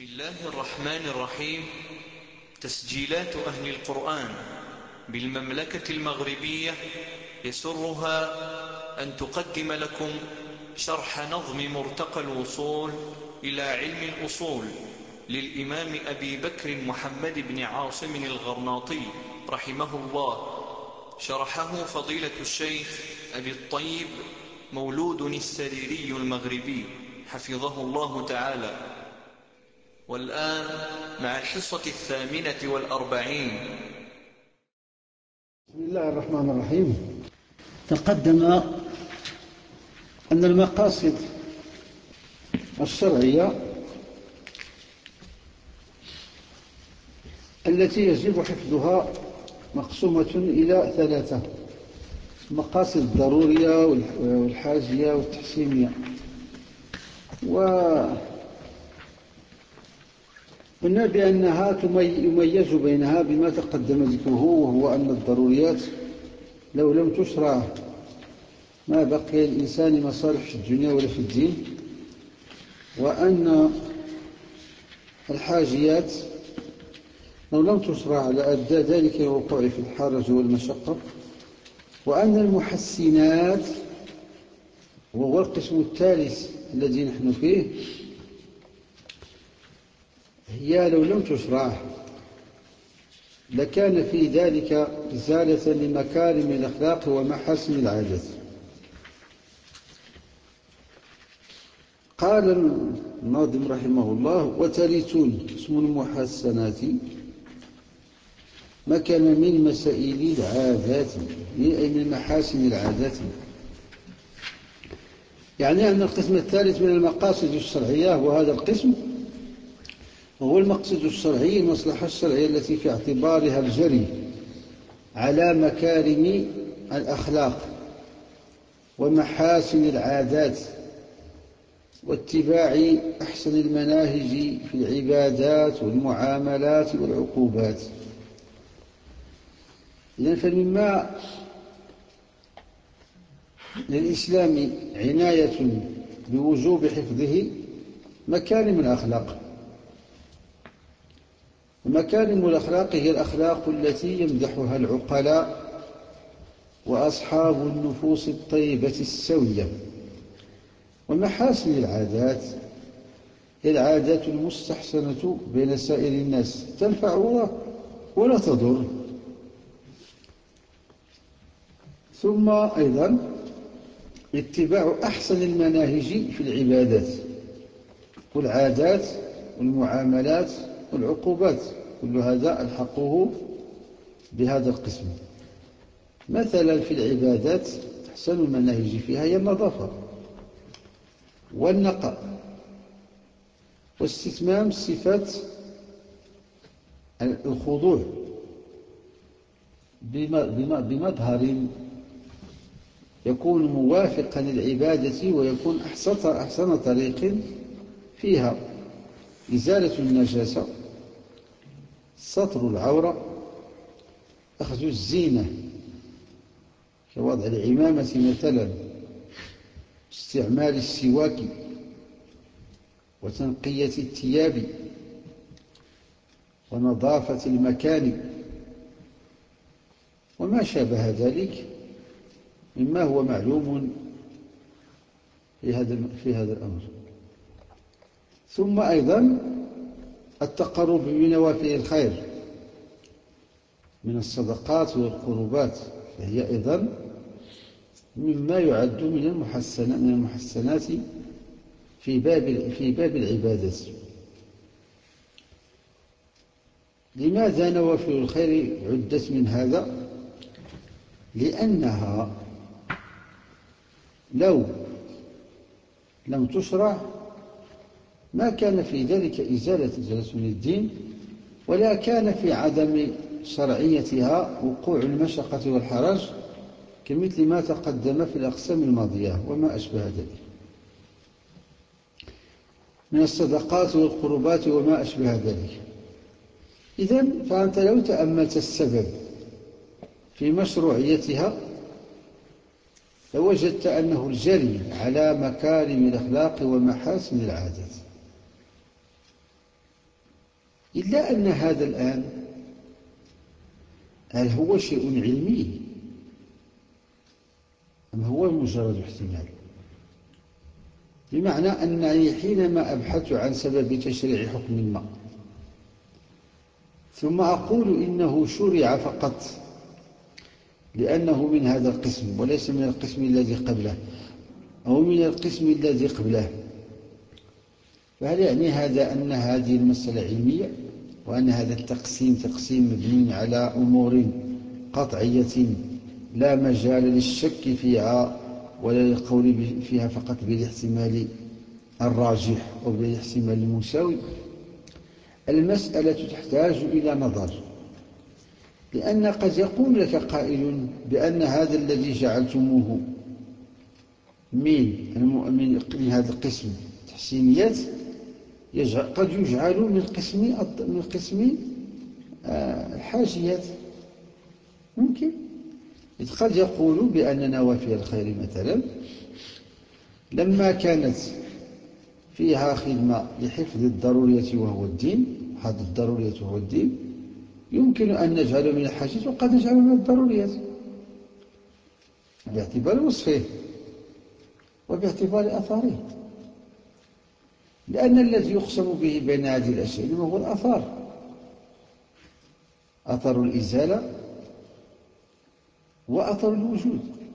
بسم الله الرحمن الرحيم. تسجيلات أهل القرآن بالمملكة المغربية يسرها أن تقدم لكم شرح نظم مرتقى الوصول إلى علم الأصول للإمام أبي بكر محمد بن عاصم الغرناطي رحمه الله. شرحه فضيلة الشيخ أبي الطيب مولود السريري المغربي حفظه الله تعالى. والآن مع الحصة 48. بسم الله الرحمن الرحيم. تقدم أن المقاصد الشرعية التي يجب حفظها مقسومة إلى ثلاثة: المقاصد الضرورية والحاجية والتحسينية. قلنا بأنها يميز بينها بما تقدم ذكره، وهو أن الضروريات لو لم تشرع ما بقي الإنسان مصالح في الدنيا ولا في الدين، وأن الحاجيات لو لم تشرع لأدى ذلك الوقوع في الحرج والمشقة، وأن المحسنات وهو القسم الثالث الذي نحن فيه هي لو لم تشرع لكان في ذلك إزالة لمكارم الأخلاق ومحاسن العادات. قال الناظم رحمه الله: وترثون اسم المحسنات مكان من مسائل العادات، أي من محاسن العادات. يعني أن القسم الثالث من المقاصد الشرعية، وهذا القسم وهو المقصد الشرعي، المصلحة الشرعية التي في اعتبارها الجري على مكارم الأخلاق ومحاسن العادات واتباع أحسن المناهج في العبادات والمعاملات والعقوبات. إذن فمما للإسلام عناية بوجوب حفظه مكارم الأخلاق. ومكارم الأخلاق هي الأخلاق التي يمدحها العقلاء وأصحاب النفوس الطيبة السوية. ومحاسن العادات هي العادات المستحسنة بين سائر الناس، تنفع ولا تضر. ثم أيضا اتباع أحسن المناهج في العبادات والعادات والمعاملات والعقوبات، كل هذا الحقه بهذا القسم. مثلا في العبادات أحسن المناهج فيها هي النظافة والنقاء واستتمام صفات الخضوع بمظهر يكون موافقا للعبادة ويكون أحسن طريق فيها: إزالة النجاسة، سطر العورة، أخذ الزينة كوضع العمامة مثلا، استعمال السواك وتنقية الثياب ونظافة المكان وما شابه ذلك مما هو معلوم في هذا الأمر. ثم أيضا التقرب بنوافل الخير من الصدقات والقربات، فهي أيضا مما يعد من المحسنات في باب العبادة. لماذا نوافل الخير عدت من هذا؟ لأنها لو لم تشرع ما كان في ذلك إزالة من الدين، ولا كان في عدم شرعيتها وقوع المشقة والحرج، كمثل ما تقدم في الأقسام الماضية وما أشبه ذلك من الصدقات والقربات وما أشبه ذلك. إذن فأنت لو تأملت السبب في مشروعيتها لوجدت أنه الجري على مكارم الأخلاق ومحاسن العادات. إلا أن هذا الآن هل هو شيء علمي أم هو مجرد احتمال؟ بمعنى أنني حينما أبحث عن سبب تشريع حكم ما ثم أقول إنه شرع فقط لأنه من هذا القسم وليس من القسم الذي قبله أو من القسم الذي قبله، فهل يعني هذا أن هذه المسألة علمية وأن هذا التقسيم تقسيم مبني على أمور قطعية لا مجال للشك فيها ولا للقول فيها فقط بالاحتمال الراجح أو بالاحتمال المساوي؟ المسألة تحتاج إلى نظر، لأن قد يقول لك قائل بأن هذا الذي جعلتموه من هذا القسم تحسينيات قد يجعل من قسم حاجيات. ممكن إذ قد يقول بأن نوافل الخير مثلا لما كانت فيها خدمة لحفظ الضرورية وهو الدين، حفظ الضرورية وهو الدين، يمكن أن نجعله من الحاجات وقد نجعله من الضروريات باعتبار وصفه وباعتبار أثاره، لأن الذي يقسم به بين هذه الأشياء هو الأثار، أثر الإزالة وأثر الوجود.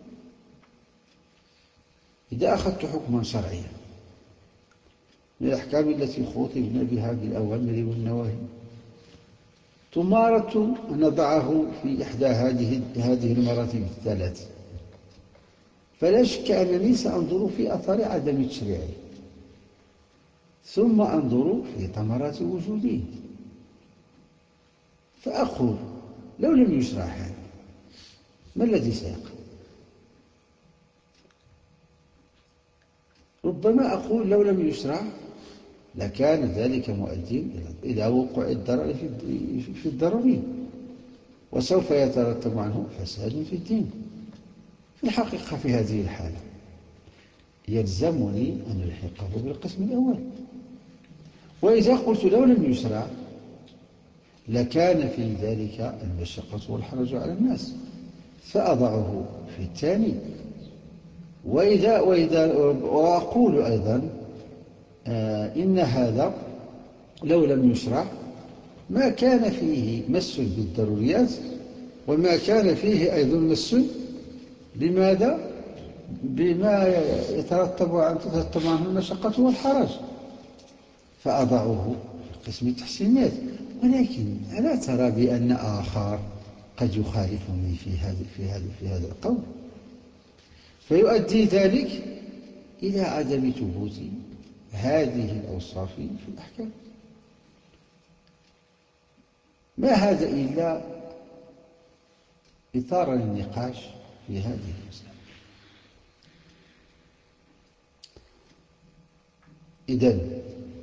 إذا أخذت حكما شرعيا من الأحكام التي خاطبنا بها بالأوامر والنواهي ثم أردت أن نضعه في إحدى هذه المراتب الثلاث، فلا شك أنني سأنظر في أثار عدم تشريعه ثم أنظر في ثمرات وجوده، فأقول لو لم يشرع هذا ما الذي سيقع؟ ربما أقول لو لم يشرع لكان ذلك مؤديا إلى وقوع الضرر في الضروري وسوف يترتب عنه فساد في الدين. في الحقيقة في هذه الحالة يلزمني أن ألحقه بالقسم الأول، وإذا قلت لو لم يشرع لكان في ذلك المشقة والحرج على الناس فأضعه في الثاني. وأقول أيضا إن هذا لو لم يشرع ما كان فيه مس بالضروريات وما كان فيه أيضا مس لماذا؟ بما تترتب عنه المشقة والحرج، فأضعه في قسم التحسينات. ولكن ألا ترى بأن آخر قد يخالفني في هذا القول، فيؤدي ذلك إلى عدم ثبوت هذه الأوصاف في الأحكام؟ ما هذا إلا إثارة للنقاش في هذه المسألة. إذن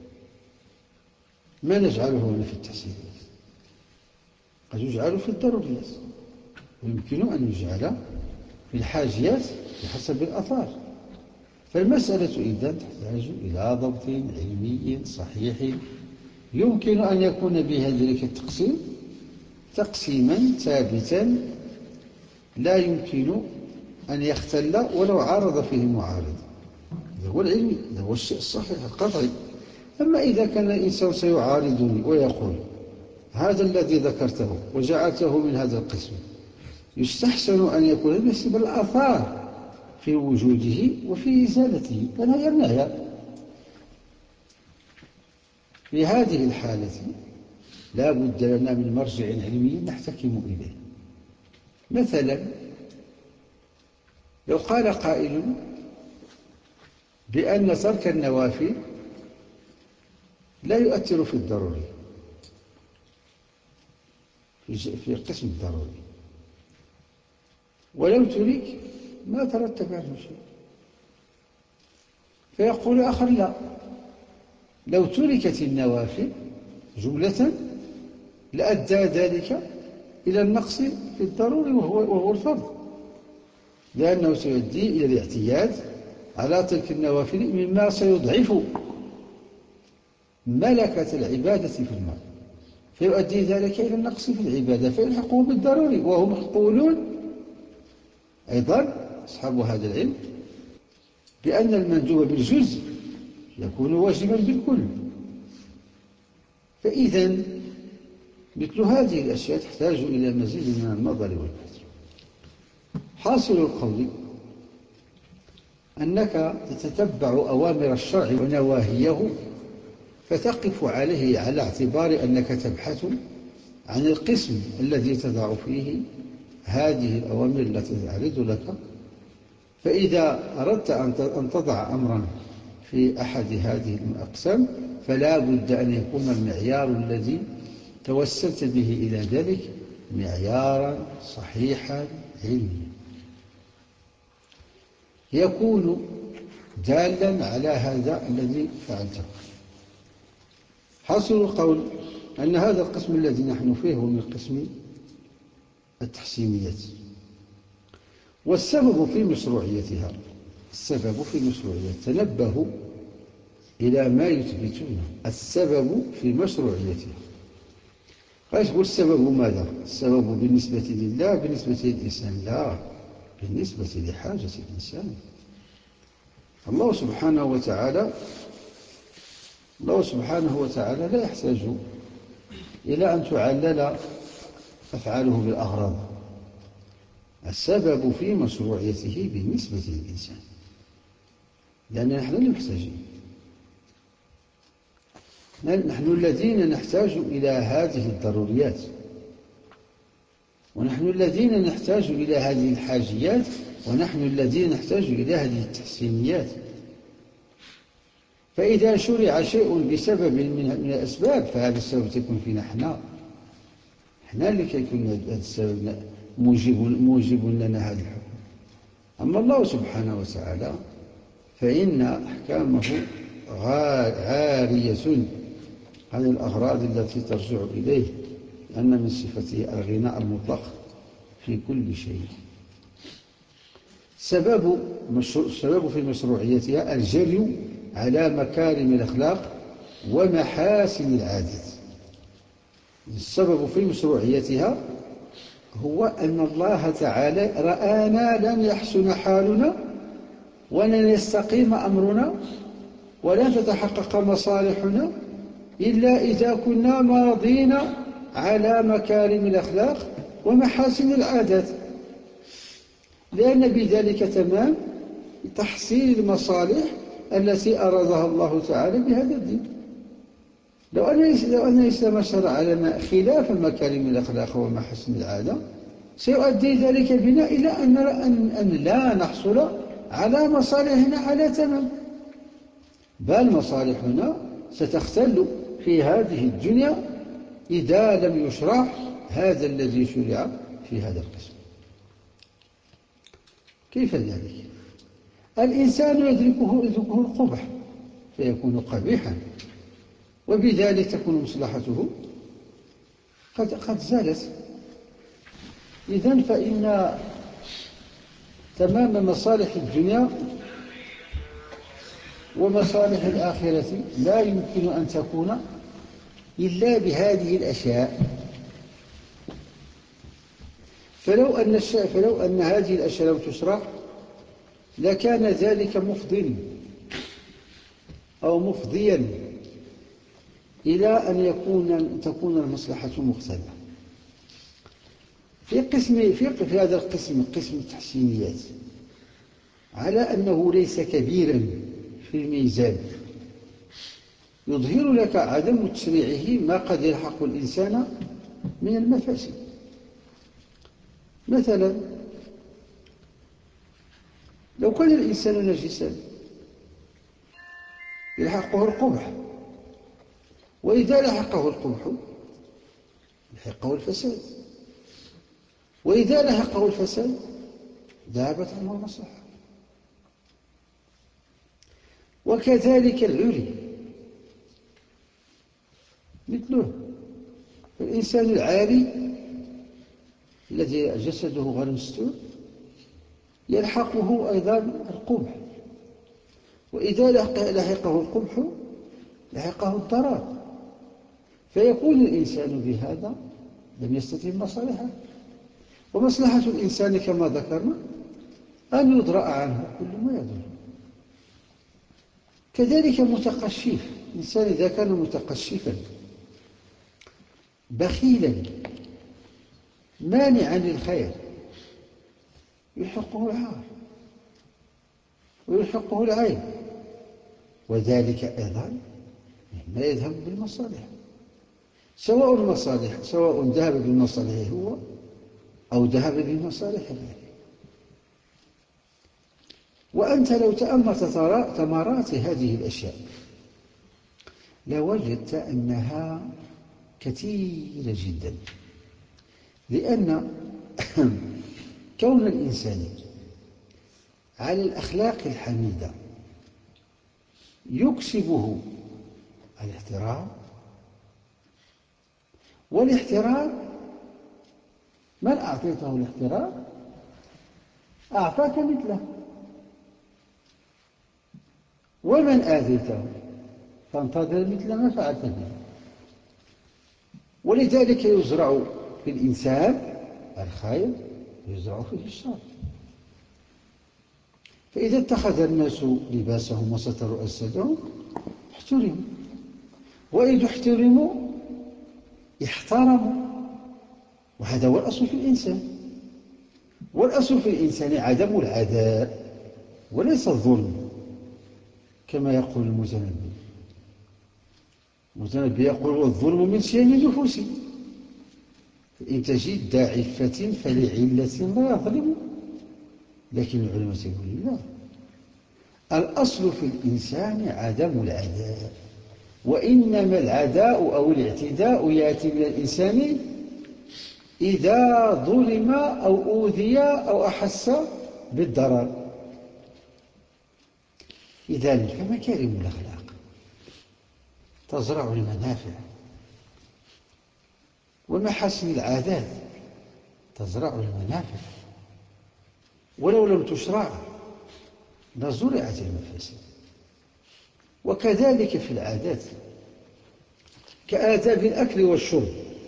ما نجعله هنا في التحسينات قد يجعل في الضروريات ويمكن أن يجعل في الحاجيات بحسب الأثار. فالمسألة إذن تحتاج إلى ضبط علمي صحيح يمكن أن يكون بها ذلك التقسيم تقسيما ثابتا لا يمكن أن يختل ولو عارض فيه معارض. هذا هو العلمي، هذا هو الشيء الصحيح القطعي. أما إذا كان الإنسان سيعارضني ويقول هذا الذي ذكرته وجعلته من هذا القسم يستحسن أن يكون بحسب الآثار في وجوده وفي إزالته، فلا يمنع. في هذه الحالة لا بد لنا من مرجع علمي نحتكم إليه. مثلا لو قال قائل بأن ترك النوافل لا يؤثر في الضروري في القسم الضروري، ولو ترك ما ترتب عنه شيء، فيقول آخر لا، لو تركت النوافل جملة لأدى ذلك إلى النقص في الضروري وهو الفرض، لأنه سيؤدي إلى الاعتياد على تلك النوافل مما سيضعف ملكة العبادة في المرء. فيؤدي ذلك إلى النقص في العبادة فيلحقه بالضروري. وهم يقولون أيضا أصحاب هذا العلم بأن المندوب بالجزء يكون واجبا بالكل. فإذا مثل هذه الأشياء تحتاج إلى مزيد من النظر والبحث. حاصل القول أنك تتتبع أوامر الشرع ونواهيه فتقف عليه على اعتبار أنك تبحث عن القسم الذي تضع فيه هذه الأوامر التي تعرض لك. فإذا أردت أن تضع أمرا في أحد هذه الأقسام فلا بد أن يكون المعيار الذي توسلت به إلى ذلك معيارا صحيحا علميا يكون دالا على هذا الذي فعلته. حاصل القول أن هذا القسم الذي نحن فيه هو من قسم التحسينيات. والسبب في مشروعيتها تنبهوا إلى ما يثبتونه. السبب في مشروعيتها قال السبب ماذا؟ السبب بالنسبة لله بالنسبة للإنسان؟ لا، بالنسبة لحاجة الإنسان. الله سبحانه وتعالى لا يحتاج إلى أن تعلل أفعاله بالأغراض. السبب في مشروعيته بالنسبة للإنسان، لأننا نحن المحتاجين، نحن الذين نحتاج إلى هذه الضروريات، ونحن الذين نحتاج إلى هذه الحاجيات، ونحن الذين نحتاج إلى هذه التحسينيات. فإذا شرع شيء بسبب من الأسباب فهذا السبب تكون فينا احنا اللي يكون هذا السبب موجب لنا هذا الحكم. أما الله سبحانه وتعالى فإن أحكامه عارية عن الأغراض التي ترجع إليه، لأن من صفته الغناء المطلق في كل شيء. السبب في مشروعيتها الجري على مكارم الأخلاق ومحاسن العادات. السبب في مشروعيتها هو أن الله تعالى رآنا لن يحسن حالنا ولن يستقيم أمرنا ولن تتحقق مصالحنا إلا إذا كنا ماضين على مكارم الأخلاق ومحاسن العادات، لأن بذلك تمام تحصيل المصالح التي أرادها الله تعالى بهذا الدين. لو أن الإسلام شرع لنا خلاف مكارم الأخلاق ومحاسن العادة سيؤدي ذلك بنا إلى أن لا نحصل على مصالحنا على تمام، بل مصالحنا ستختل في هذه الدنيا إذا لم يشرع هذا الذي شرع في هذا القسم. كيف ذلك؟ الإنسان يدركه القبح فيكون قبيحا، وبذلك تكون مصلحته قد زالت. إذن فإن تمام مصالح الدنيا ومصالح الآخرة لا يمكن أن تكون إلا بهذه الأشياء. فلو أن هذه الأشياء لم تشرع لكان ذلك مفضيا إلى أن تكون المصلحة مختلة. في هذا القسم، قسم التحسينيات، على أنه ليس كبيرا في الميزان، يظهر لك عدم تشريعه ما قد يلحق الإنسان من المفاسد. مثلا لو كان الإنسان نجسا يلحقه القبح، وإذا لحقه القبح لحقه الفساد، وإذا لحقه الفساد ذهبت عنه المصلحة. وكذلك العري مثله، الإنسان العاري الذي جسده غير مستور يلحقه أيضا القبح، وإذا لحقه القبح لحقه الضرر. فيكون الإنسان بهذا لم يستتم مصالحه. ومصلحة الإنسان كما ذكرنا أن يدرأ عنه كل ما يضر. كذلك متقشف، الإنسان إذا كان متقشفا بخيلا مانعا للخير يحقه العار ويحقه العيب، وذلك أيضا مما يذهب بالمصالح، سواء ذهب بمصالحه هو أو ذهب بمصالح غيره. وأنت لو تأملت ثمرات هذه الأشياء لوجدت أنها كثيرة جدا، لأن كون الإنسان على الأخلاق الحميدة يكسبه الاحترام، والاحترام من أعطيته الاحترام أعطاك مثله، ومن آذيته فانتظر مثل ما فعلت به. ولذلك يزرع في الإنسان الخير يزرع فيه الشر. فإذا اتخذ الناس لباسهم وستروا أجسادهم احترموا، وإذا احترموا احترموا، وهذا هو الأصل في الإنسان. والأصل في الإنسان عدم العداء وليس الظلم كما يقول المتنبي يقول الظلم من شيم النفوس، إن تجد ذا عفة فلعلة لا يظلم. لكن العلماء يقولون لا، الأصل في الإنسان عدم العداء، وإنما العداء أو الاعتداء يأتي من الإنسان إذا ظلم أو أوذي أو أحس بالضرر. لذلك فمكارم الأخلاق تزرع المنافع، ومحاسن العادات تزرع المنافع، ولو لم تشرع لزرعت المفاسد. وكذلك في العادات كآداب الأكل والشرب،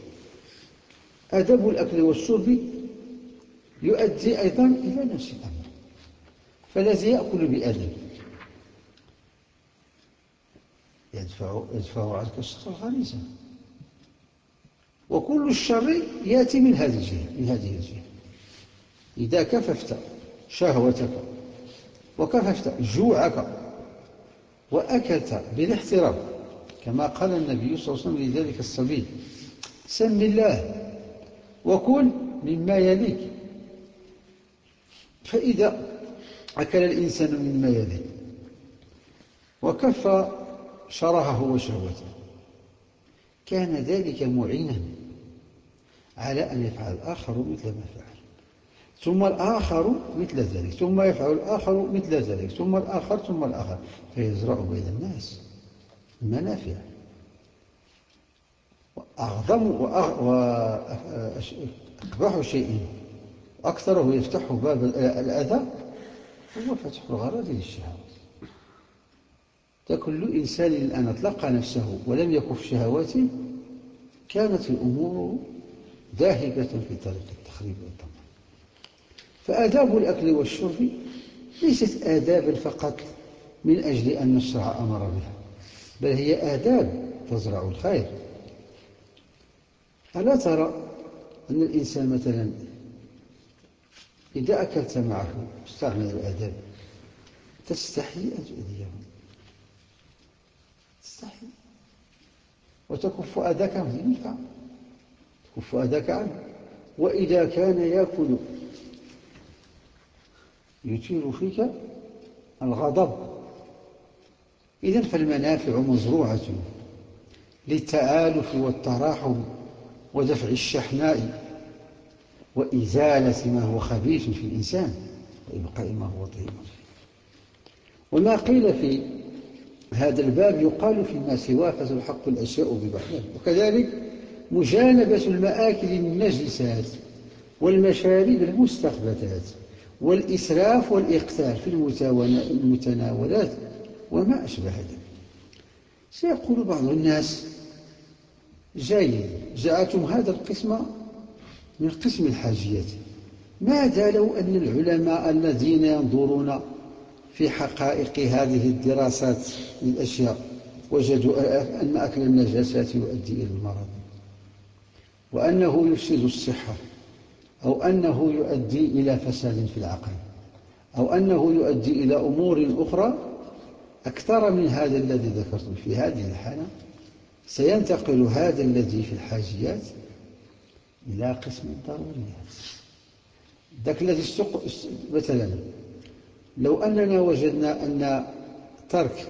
آداب الأكل والشرب يؤدي أيضا إلى نفس الأمر. فالذي يأكل بأدب يدفع عنك الشر الغريزة، وكل الشر يأتي من هذه الجهة. إذا كففت شهوتك وكففت جوعك وأكلت بالاحترام كما قال النبي صلى الله عليه وسلم لذلك الصبي: سم الله وكل مما يليك. فإذا أكل الإنسان مما يلي وكف شرهه وشهوته كان ذلك معينا على أن يفعل الآخر مثل ما فعل، ثم الآخر مثل ذلك، ثم يفعل الآخر مثل ذلك، ثم الآخر ثم الآخر، فيزرع بين الناس المنافع. وأقبح شيء أكثره يفتح باب الأذى هو فتح الغرض للشهوات. كل إنسان الآن أطلق نفسه ولم يكف شهواته كانت الأمور ذاهبة في طريق التخريب والدمار. فآداب الأكل والشرب ليست آدابا فقط من أجل أن الشرع أمر بها، بل هي آداب تزرع الخير. ألا ترى أن الإنسان مثلا إذا أكلت معه استعمل الآداب تستحي أن تؤذيه، تستحي وتكف أذاك عنه، تكف أذاك عنه. وإذا كان يأكل يثير فيك الغضب، إذن فالمنافع مزروعة للتآلف والتراحم ودفع الشحناء وإزالة ما هو خبيث في الإنسان وإبقاء ما هو طيب. وما قيل في هذا الباب يقال فيما سواه فتلحق الأشياء ببعضها. وكذلك مجانبة المآكل النجسات والمشارب المستخبثات والإسراف والإقتال في المتناولات، وما أشبه ذلك. سيقول بعض الناس: جيد، جاءتم هذا القسم من قسم الحاجيات. ماذا لو أن العلماء الذين ينظرون في حقائق هذه الدراسات للأشياء وجدوا أن أكل النجاسات يؤدي إلى المرض، وأنه يفسد الصحة، أو أنه يؤدي إلى فساد في العقل، أو أنه يؤدي إلى أمور أخرى أكثر من هذا الذي ذكرت؟ في هذه الحالة سينتقل هذا الذي في الحاجيات إلى قسم الضروريات. ذاك الذي مثلا لو أننا وجدنا أن ترك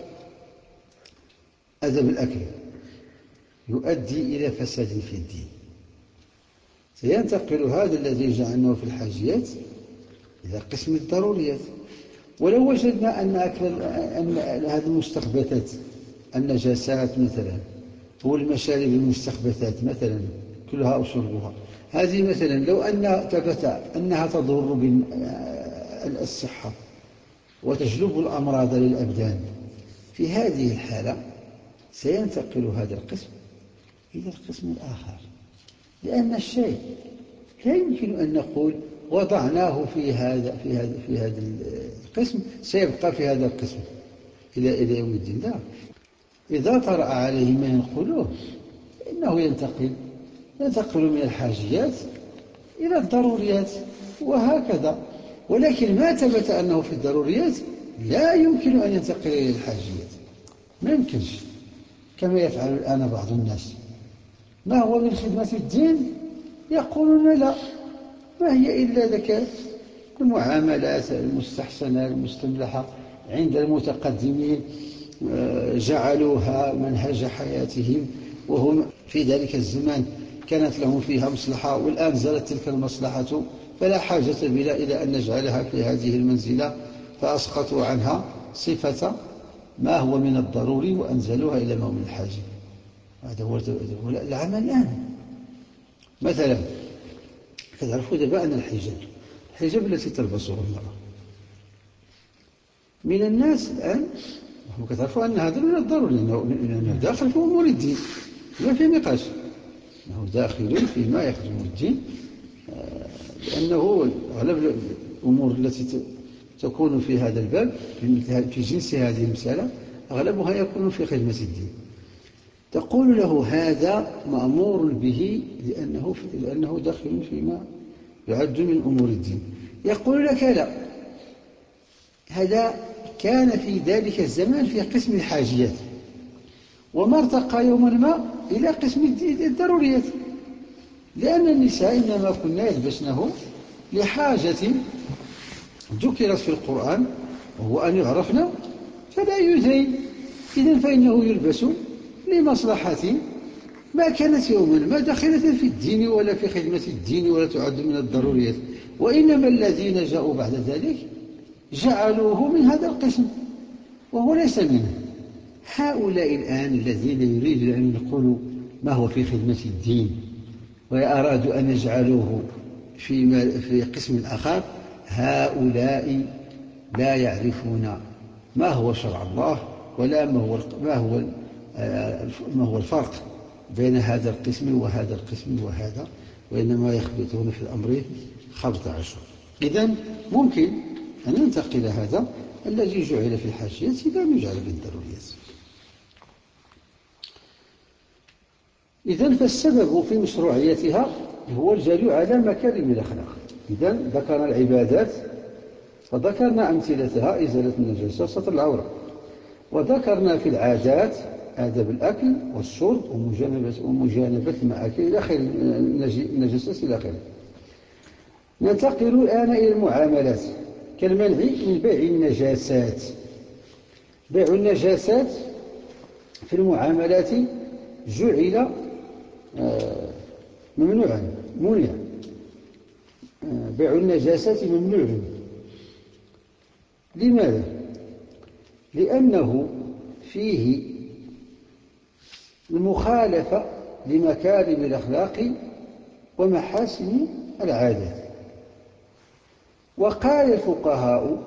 أدب الأكل يؤدي إلى فساد في الدين، سينتقل هذا الذي جعلناه في الحاجيات إلى قسم الضروريات. ولو وجدنا أن هذه المستخبثات، النجاسات مثلا، والمشارب المستخبثات مثلا كلها أو شربها، هذه مثلا لو أن ثبت أنها تضر بالصحة وتجلب الأمراض للأبدان، في هذه الحالة سينتقل هذا القسم إلى القسم الآخر، لأن الشيء لا يمكن أن نقول وضعناه في هذا القسم سيبقى في هذا القسم إلى يوم الدين. لا، إذا طرأ عليه ما ينقلوه إنه ينتقل من الحاجيات إلى الضروريات وهكذا. ولكن ما ثبت أنه في الضروريات لا يمكن أن ينتقل إلى الحاجيات، ما يمكنش، كما يفعل الآن بعض الناس. ما هو من خدمة الدين؟ يقولون لا، ما هي إلا ذكاء المعاملات المستحسنة المستملحة عند المتقدمين، جعلوها منهج حياتهم، وهم في ذلك الزمان كانت لهم فيها مصلحة، والآن زالت تلك المصلحة، فلا حاجة بنا إلى أن نجعلها في هذه المنزلة، فأسقطوا عنها صفة ما هو من الضروري وأنزلوها إلى ما هو من الحاجة. هذا هو العمل الآن. مثلا تعرفوا دابا أن الحجاب التي تلبسه المرأة من الناس الآن، وكتعرفوا أن هذا من الضروري لأنه داخل في أمور الدين، ما في نقاش أنه داخل فيما يخدم الدين، لأنه أغلب الأمور التي تكون في هذا الباب في جنس هذه المسألة أغلبها يكون في خدمة الدين. تقول له هذا مأمور به لأنه داخل فيما يعد من أمور الدين. يقول لك لا، هذا كان في ذلك الزمان في قسم الحاجيات، وما ارتقى يوما ما إلى قسم الضروريات، لأن النساء إنما كنا يلبسنه لحاجة ذكرت في القرآن، وهو أن يعرفنا فلا يزين. إذن فإنه يلبس لمصلحة ما كانت يوما ما داخلة في الدين ولا في خدمة الدين ولا تعد من الضروريات، وإنما الذين جاءوا بعد ذلك جعلوه من هذا القسم وهو ليس منه. هؤلاء الآن الذين يريدون أن ينقلوا ما هو في خدمة الدين وأرادوا أن يجعلوه في قسم آخر، هؤلاء لا يعرفون ما هو شرع الله ولا ما هو الفرق بين هذا القسم وهذا القسم وهذا، وإنما يخبطون في الأمر خبط عشر. إذن ممكن أن ينتقل هذا الذي جعل في الحاشية إلى أن يجعل في الضروريات. إذن فالسبب في مشروعيتها هو الجري على مكارم الأخلاق. إذن ذكرنا العبادات وذكرنا أمثلتها: إزالة النجاسة، ستر العورة، وذكرنا في العادات آداب الأكل والشرب ومجانبة المآكل إلى آخره، النجاسات إلى آخره. ننتقل الآن إلى المعاملات كالمنع من بيع النجاسات. بيع النجاسات في المعاملات جعل ممنوعا، منع. بيع النجاسات ممنوع. لماذا؟ لأنه فيه المخالفة لمكارم الأخلاق ومحاسن العادات. وقال الفقهاء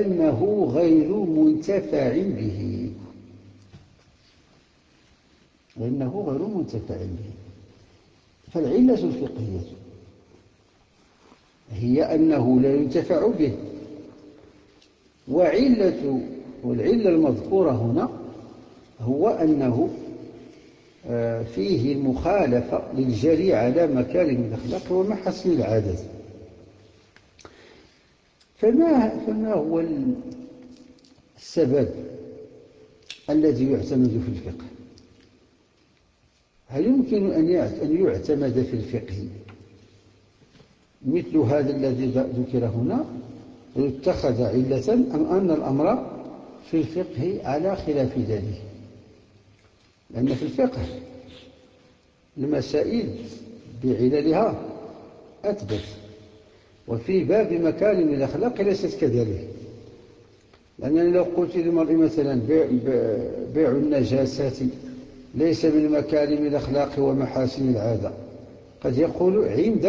لأنه غير منتفع به. لأنه غير منتفع به. فالعلة الفقهية هي أنه لا ينتفع به، والعلة المذكورة هنا هو أنه فيه المخالفة للجري على مكارم الأخلاق ومحاسن العادات. فما هو السبب الذي يعتمد في الفقه؟ هل يمكن أن يعتمد في الفقه مثل هذا الذي ذكر هنا ويتخذ علة، أم أن الأمر في الفقه على خلاف ذلك؟ لأن في الفقه المسائل بعللها أثبت، وفي باب مكارم الأخلاق ليست كذلك. لأنني لو قلت للمرء مثلا بيع النجاسات ليس من مكارم الأخلاق ومحاسن العادة، قد يقول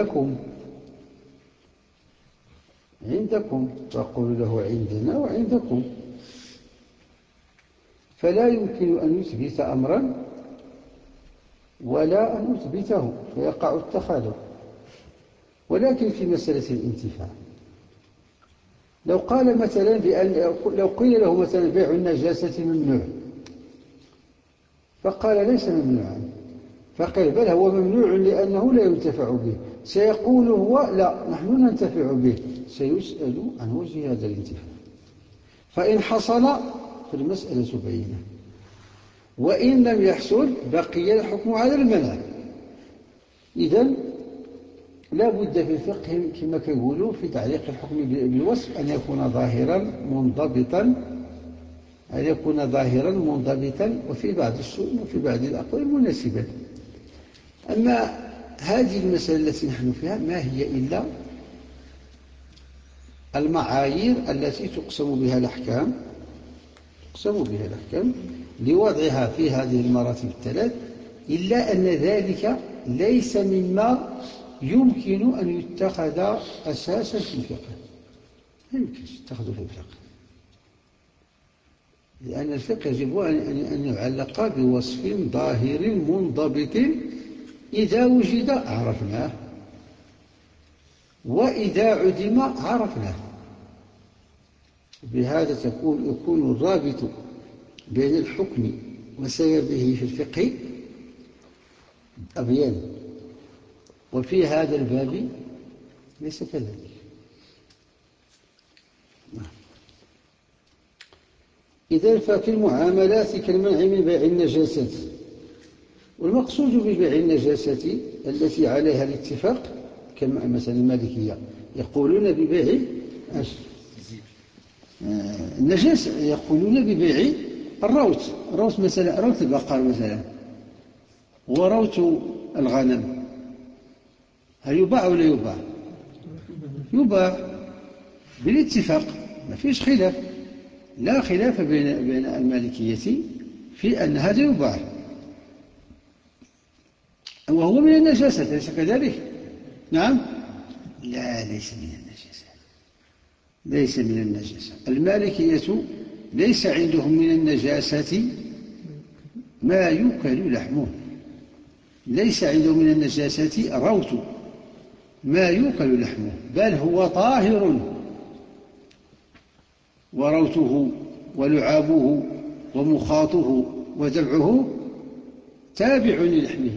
عندكم، فأقول له عندنا وعندكم. فلا يمكن أن يثبت أمرا ولا أن أثبته، فيقع التخالف. ولكن في مسألة الانتفاع، لو قال مثلا لو قيل له مثلا بيع النجاسة ممنوع، فقال ليس ممنوعا، فقال بل هو ممنوع لأنه لا ينتفع به، سيقول هو لا نحن ننتفع به، سيسأل عن وجه هذا الانتفاع. فإن حصل فالمسألة بينة، وإن لم يحصل بقي الحكم على المنع. إذن لا بد في الفقه كما كيقولوا في تعليق الحكم بالوصف أن يكون ظاهرا منضبطا، وفي بعض الأقوال مناسبا. أما هذه المسألة التي نحن فيها ما هي إلا المعايير التي تقسم بها الأحكام لوضعها في هذه المراتب الثلاث، إلا أن ذلك ليس مما يمكن أن يتخذ أساسا في الفقه. لا يمكن يتخذ في الفقه، لأن الفقه يجب أن يعلق بوصف ظاهر منضبط، إذا وجد عرفناه، وإذا عدم عرفناه. بهذا يكون الرابط بين الحكم وسببه في الفقه أبين، وفي هذا الباب ليس كذلك. إذن ففي المعاملات كالمنع من بيع النجاسات، والمقصود ببيع النجاسة التي عليها الاتفاق كما مثلا المالكية يقولون ببيع النجاسة، يقولون ببيع الروث مثلا، روث البقر مثلا وروث الغنم، هل يباع ولا يباع؟ يباع بالاتفاق، ما فيش خلاف، لا خلاف بين المالكية في أن هذا يباع، وهو من النجاسة، ليس كذلك؟ نعم؟ لا، ليس من النجاسة. المالكية ليس عندهم من النجاسة ما يؤكل لحمه، ليس عندهم من النجاسة روث ما يؤكل لحمه، بل هو طاهر، وروثه ولعابه ومخاطه ودمعه تابع للحمه.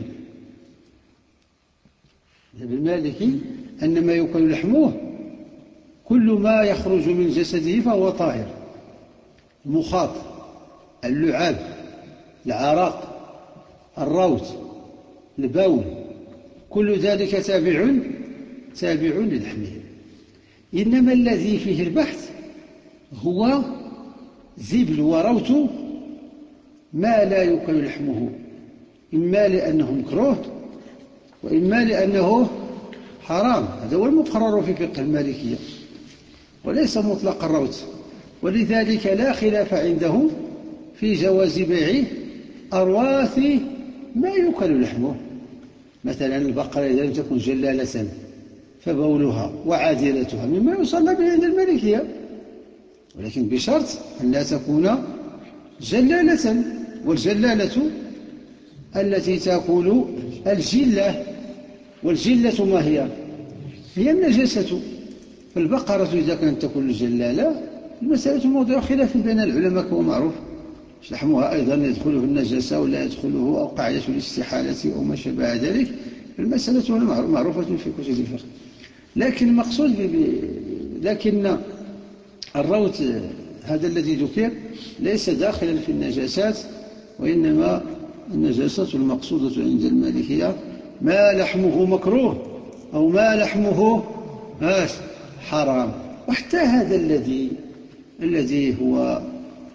بالمالكي أن ما يؤكل لحمه كل ما يخرج من جسده فهو طاهر، المخاط، اللعاب، العراق، الروث، البول، كل ذلك تابع للحمه. إنما الذي فيه البحث هو زبل وروث ما لا يؤكل لحمه، إما لأنه مكروه وإما لأنه حرام. هذا هو المقرر في فقه المالكية، وليس مطلق الروث. ولذلك لا خلاف عندهم في جواز بيع أرواث ما يؤكل لحمه. مثلا البقرة إذا لم تكن جلالة فبولها وعادلتها مما يصلى به عند المالكية، ولكن بشرط أن لا تكون جلالة، والجلالة التي تأكل الجلة، والجلة ما هي؟ هي النجاسة. فالبقرة إذا كانت تأكل الجلالة المسألة موضوع خلاف بين العلماء كما معروف، لحمها أيضا يدخله النجاسة ولا يدخله، أو قاعدة الاستحالة أو ما شابه ذلك. المسألة معروفة في كتب الفقه. لكن المقصود لكن الروث هذا الذي ذكر ليس داخلا في النجاسات، وإنما النجاسة المقصودة عند المالكية ما لحمه مكروه أو ما لحمه حرام. وحتى هذا الذي هو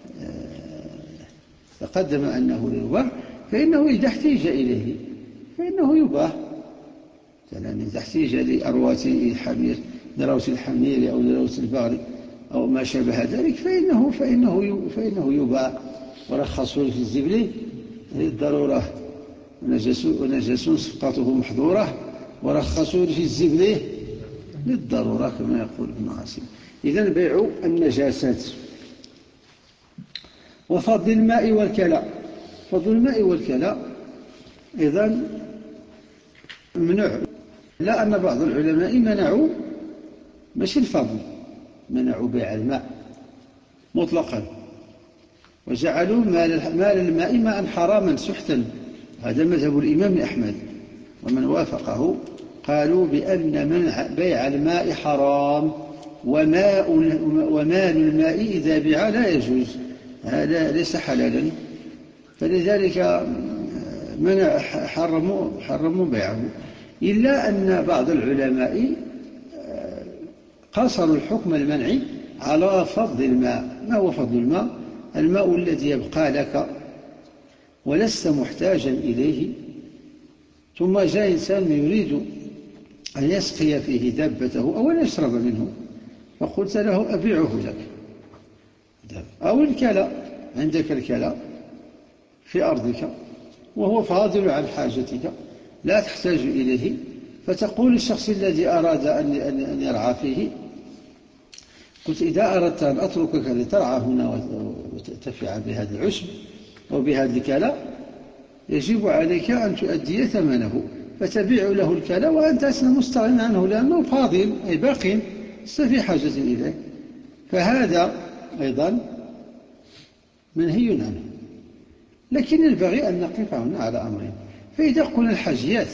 تقدم أنه لا يباح، فإنه إذا احتيج إليه فإنه يباح. مثلا إذا احتيج لأروات الحمير، لروث الحمير أو لروث البغل أو ما شابه ذلك فإنه يباح. ورخصوا في الزبل للضرورة، ونجس سقطه محظورة، ورخصوا في الزبل للضرورة كما يقول ابن عاصم. إذن بيع النجاسات. وفضل الماء والكلاء. فضل الماء والكلاء إذن منع، لا أن بعض العلماء منعوا مش الفضل، منعوا بيع الماء مطلقا، وجعلوا مال الماء ماء حراما سحتا. هذا مذهب الإمام أحمد، ومن وافقه قالوا بأن منع بيع الماء حرام، ومال الماء إذا بيع لا يجوز، هذا ليس حلالا. فلذلك حرموا بيعه. إلا أن بعض العلماء قصروا الحكم المنعي على فضل الماء. ما هو فضل الماء؟ الماء الذي يبقى لك ولست محتاجا إليه، ثم جاء إنسان يريد أن يسقي فيه دابته أو أن يشرب منه، فقلت له أبيعه لك. أو الكلاء، عندك الكلاء في أرضك وهو فاضل عن حاجتك لا تحتاج إليه، فتقول للشخص الذي أراد أن يرعى فيه، قلت إذا أردت أن أتركك لترعى هنا وتنتفع بهذا العشب أو بهذا الكلاء يجب عليك أن تؤدي ثمنه، فتبيع له الكلاء وأنت مستغن عنه لأنه فاضل أي باق ليس في حاجة إليه. فهذا أيضا منهي عنه. لكن ينبغي أن نقف هنا على أمرين. فإذا قلنا الحاجيات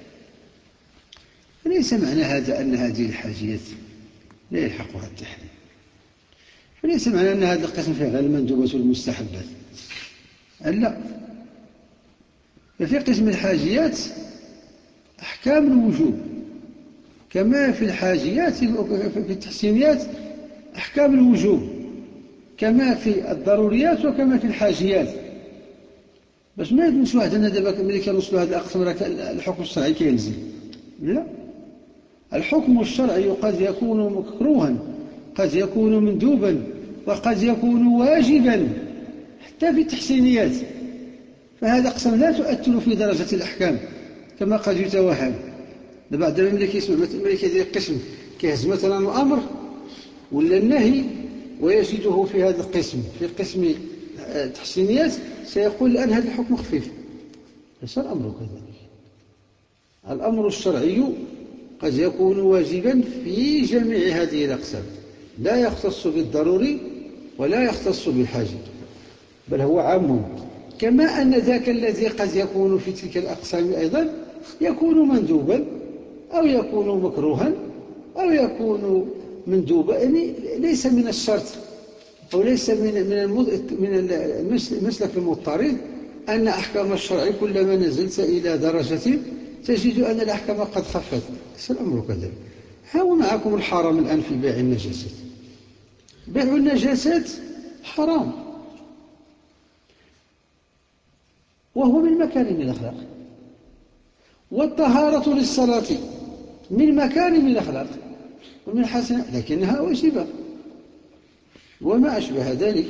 فليس معنى هذا أن هذه الحاجيات لا يلحقها التحريم، فليس معنى أن هذا القسم فيه غير المندوبة والمستحبات، لا. ففي قسم الحاجيات أحكام الوجوب، كما في الحاجيات في التحسينيات أحكام الوجوب، كما في الضروريات وكما في الحاجيات. بس ما يدنس واحد أن دابا ملي كنوصلوا هذا الأقسام الحكم الشرعي كينزل، لا. الحكم الشرعي قد يكون مكروها، قد يكون مندوبا، وقد يكون واجبا، حتى في التحسينيات. فهذا قسم لا تؤثر في درجة الأحكام كما قد يتوهم. بعد ملي كيدير قسم كيهز مثلا الأمر ولا النهي ويجده في هذا القسم، في قسم التحسينيات سيقول الآن هذا الحكم خفيف. ليس الأمر كذلك. الأمر الشرعي قد يكون واجبا في جميع هذه الأقسام، لا يختص بالضروري ولا يختص بالحاجة، بل هو عام. كما أن ذاك الذي قد يكون في تلك الأقسام أيضا يكون مندوبا أو يكون مكروها أو يكون مندوبا، يعني ليس من الشرط أو ليس من المسلك المضطرد أن أحكام الشرع كلما نزلت إلى درجة تجد أن الأحكام قد خفت. ليس الأمر كذلك. هو معكم الحرام الآن في بيع النجاسات. بيع النجاسات حرام، وهو من مكارم الأخلاق، والطهارة للصلاة من مكارم الأخلاق ومن حسن، لكنها واجبة وما أشبه ذلك.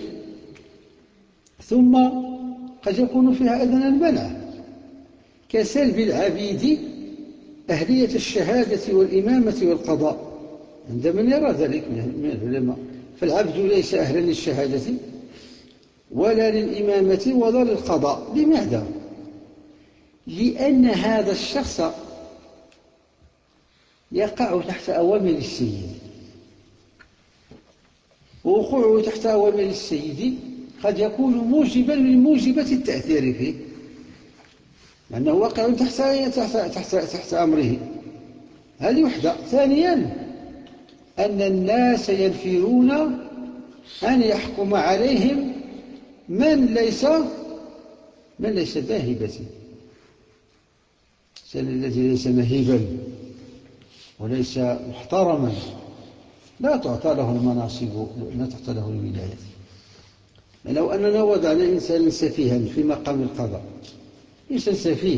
ثم قد يكون فيها أيضا المنع، كسلب العبيد أهلية الشهادة والإمامة والقضاء عند من يرى ذلك من العلماء. فالعبد ليس أهلا للشهادة ولا للإمامة ولا للقضاء. لماذا؟ لأن هذا الشخص يقع تحت أوامر السيد، ووقوعه تحت أوامر السيد قد يكون موجبا من موجبات التأثير فيه، لأنه واقع تحت أمره. هذه وحدة. ثانيا أن الناس ينفرون أن يحكم عليهم من ليس ذا هبة، الذي ليس مهيبا وليس محترما لا تعطى له المناصب، لا تعطى له الولايات. لو أننا وضعنا إنسانا سفيها في مقام القضاء، إنسان سفيه،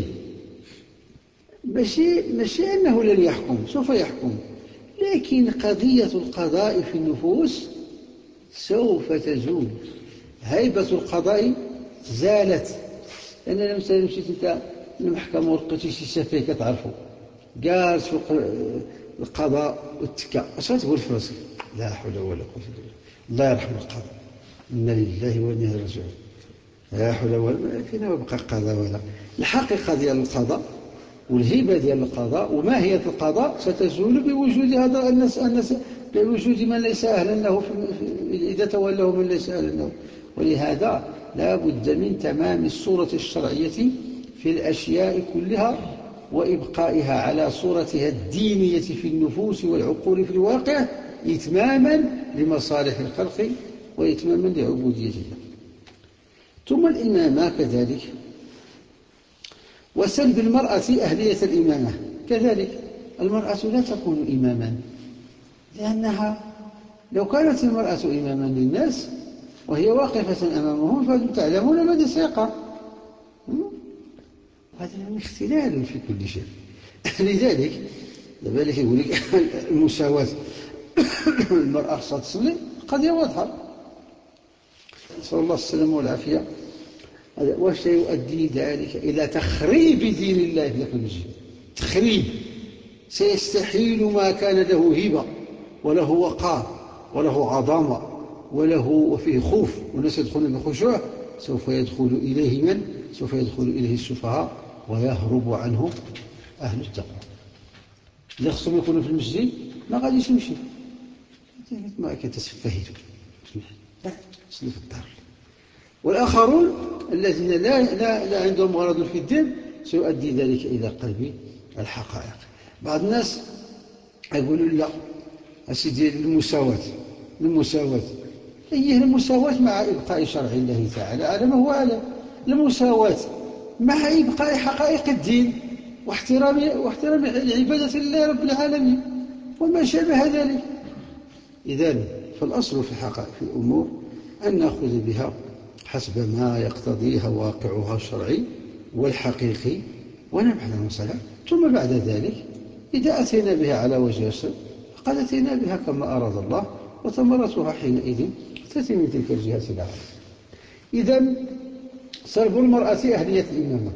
ماشي أنه لن يحكم، سوف يحكم، لكن قضية القضاء في النفوس سوف تزول، هيبة القضاء زالت. لأن مثلا مشيت أنت للمحكمة ولقيتي شي سفيه كتعرفوا جالس فوق القضاء والتكا، اش غتقول في راسك؟ لا حول ولا قوة إلا بالله، الله يرحم القضاء، إنا لله وإنا إليه راجعون، لا حول ولا فين بقى قضاء ولا. الحقيقة ديال القضاء والهبة ديال القضاء وماهية القضاء ستزول بوجود هذا الناس بوجود من ليس أهلا له إذا تولاه من ليس أهلا له. ولهذا لا بد من تمام الصورة الشرعية في الأشياء كلها، وإبقائها على صورتها الدينية في النفوس والعقول في الواقع، إتماما لمصالح الخلق وإتماما لعبوديتها. ثم الإمامة كذلك، وسلب المرأة أهلية الإمامة كذلك. المرأة لا تكون إماما، لأنها لو كانت المرأة إماما للناس وهي واقفة أمامهم فأنتم تعلمون ماذا سيقع. هذا اختلال في كل شيء. لذلك لذلك يقول لك المساواة، المرأة خصها تصلي، قضية واضحة، نسأل الله السلامة والعافية. واش يؤدي ذلك إلى تخريب دين الله في ذاك المسجد؟ تخريب، سيستحيل ما كان له هبة وله وقار وله عظامة وله وفيه خوف والناس يدخلون بخشوع، سوف يدخل إليه من؟ سوف يدخل إليه السفهاء ويهرب عنه أهل التقوى. اللي خصهم يكونوا في المسجد ما غاديش يمشي، ما كتسفهدوا، لا صلي في الدار. والآخرون الذين لا عندهم غرض في الدين سيؤدي ذلك إلى قلب الحقائق. بعض الناس يقولوا لا أسيدي المساواة أيه المساواة مع إبقاء شرع الله تعالى على ما هو على المساواة مع إبقاء حقائق الدين واحترام العبادة لله رب العالمين وما شابه ذلك. إذن فالأصل في الحقائق في الأمور أن نأخذ بها حسب ما يقتضيها واقعها الشرعي والحقيقي ونبحث عن المصالح، ثم بعد ذلك إذا أتينا بها على وجه الشرع فقد أتينا بها كما أراد الله، وثمرتها حينئذ تأتي من تلك الجهات العامة. إذن سلب المرأة أهلية الإمامة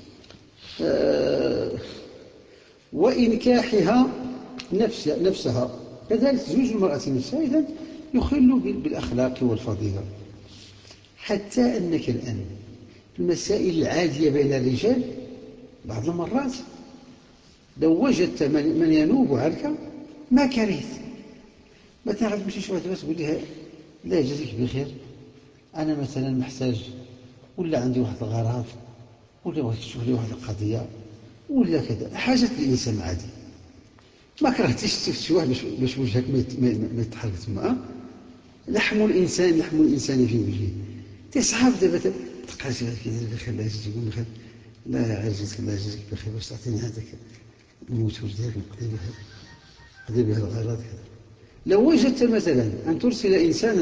وإنكاحها نفسها كذلك، زوج المرأة نفسها إذن يخل بالأخلاق والفضيلة. حتى أنك الآن المسائل العادية بين الرجال بعض المرات لو وجدت من ينوب عنك ما كرهت. مثلا غتمشي شي واحدة تقول لها لا يجزيك بخير، أنا مثلا محتاج ولا عندي واحد الغرض ولا بغيت تشوف لي واحد القضية ولا كذا، حاجة الإنسان عادي، ما كرهتيش تفتشي واحد باش وجهك ما يتحرك تما. لحم الإنسان في وجهه. تصحاب دابا تلقى شي واحد كيدير بخير لا يجزيك بخير، لا عجزك الله يجزيك بخير باش تعطيني هذاك الموتور ديالك نقضي به الغرض كذا. لو وجدت مثلا أن ترسل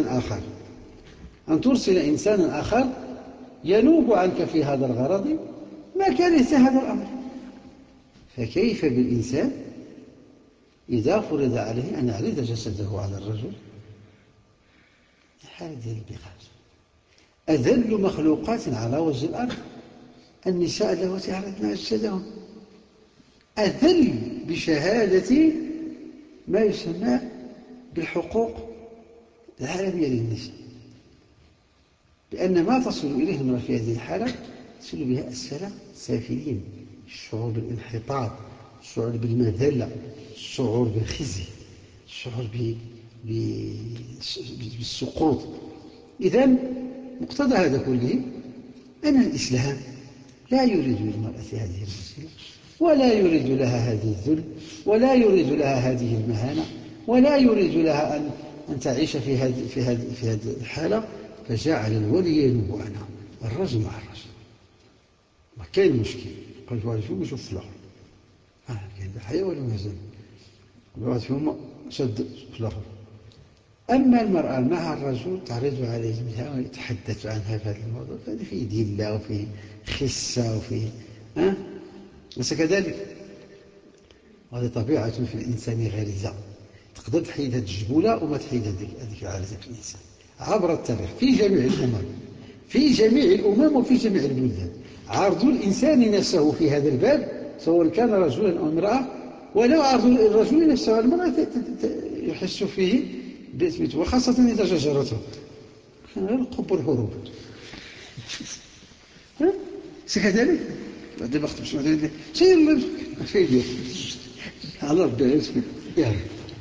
إنسانا آخر ينوب عنك في هذا الغرض ما كرهت هذا الأمر، فكيف بالإنسان إذا فرض عليه أن يعرض جسده على الرجل؟ حال ديال البغاء. أذل مخلوقات على وجه الأرض النساء اللواتي عرضن أجسادهن، أذل بشهادة ما يسمى بالحقوق العالمية للنساء، لأن ما تصل إليه المرأة في هذه الحالة تصل بها أسفل سافلين، الشعور بالانحطاط، الشعور بالمذلة، الشعور بالخزي، الشعور بالسقوط. إذن مقتضى هذا كله أن الإسلام لا يريد للمرأة هذه المسألة، ولا يريد لها هذه الذل، ولا يريد لها هذه المهانة، ولا يريد لها أن تعيش في هذه الحالة. فجعل الولي ينوب عنها، الرجل مع الرجل، ما كاين مشكل. قال واحد فيهم يشوف في الآخر، كاين الحياة ولا مازال، واحد فيهم شد في الآخر. أما المرأة مع الرجل تعرض عليه منها ويتحدث عنها في هذا الموضوع، فهذا فيه دلة وفيه خسة وفيه ليس كذلك. هذه طبيعة في الإنسان غريزة، تقدر تحيد هذه الجبولة وما تحيد هذيك الغريزة في الإنسان عبر التاريخ في جميع الأمم، في جميع الأمم وفي جميع البلدان. عرض الإنسان نفسه في هذا الباب سواء كان رجلا أو امرأة، ولو عرض الرجل نفسه على المرأة يحس فيه بإثمته، وخاصة إذا جرته القب والهروب. كذلك بعد ما خطبش بعد سير فيديو على ربي يسكت يا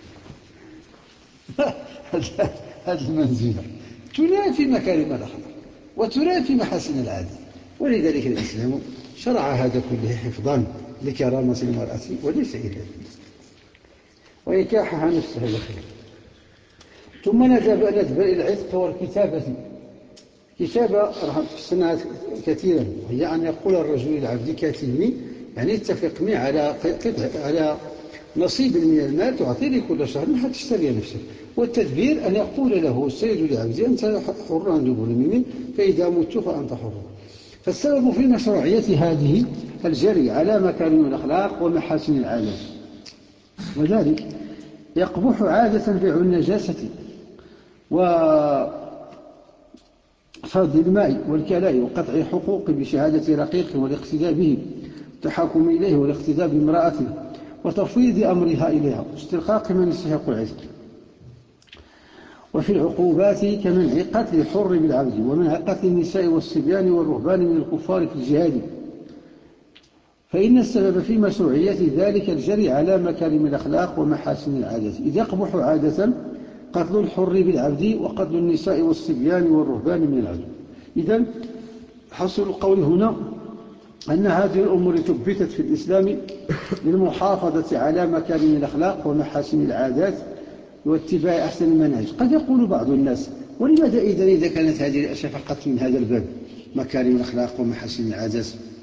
هذه المنزلة تنافي مكارم الأخلاق وتنافي محاسن العادة، ولذلك الإسلام شرع هذا كله حفظا لكرامة المرأة وليس إلا وإنكاحها نفسها الخير. ثم ندب إلى العتق والكتابة. كتابة راح تفسرها كثيرا، هي أن يقول الرجل للعبد كاتبني، يعني اتفق معي على نصيب من المال تعطيني كل شهر حتى تشتري نفسك. والتدبير أن يقول له السيد لعبدي أنت حر عن دبر مني، فإذا مت فأنت حر. فالسبب في مشروعية هذه الجري على مكارم الأخلاق ومحاسن العادات، وذلك يقبح عادة بيع النجاسة وفرض الماء والكلاء وقطع الحقوق بشهادة رقيق والاقتداء به، التحاكم إليه والاقتداء بامرأته وتفويض أمرها إليها واسترقاق من يستحق العتق. وفي العقوبات كمنع قتل الحر بالعبد، ومنع قتل النساء والصبيان والرهبان من الكفار في الجهاد. فإن السبب في مشروعية ذلك الجري على مكارم الأخلاق ومحاسن العادات، إذ يقبح عادة قتل الحر بالعبد وقتل النساء والصبيان والرهبان من العدو. إذن حصل القول هنا أن هذه الأمور ثبتت في الإسلام للمحافظة على مكارم الأخلاق ومحاسن العادات واتباع أحسن المنهج. قد يقول بعض الناس ولماذا إذا كانت هذه الأشياء فقط من هذا الباب مكارم الأخلاق ومحاسن العادات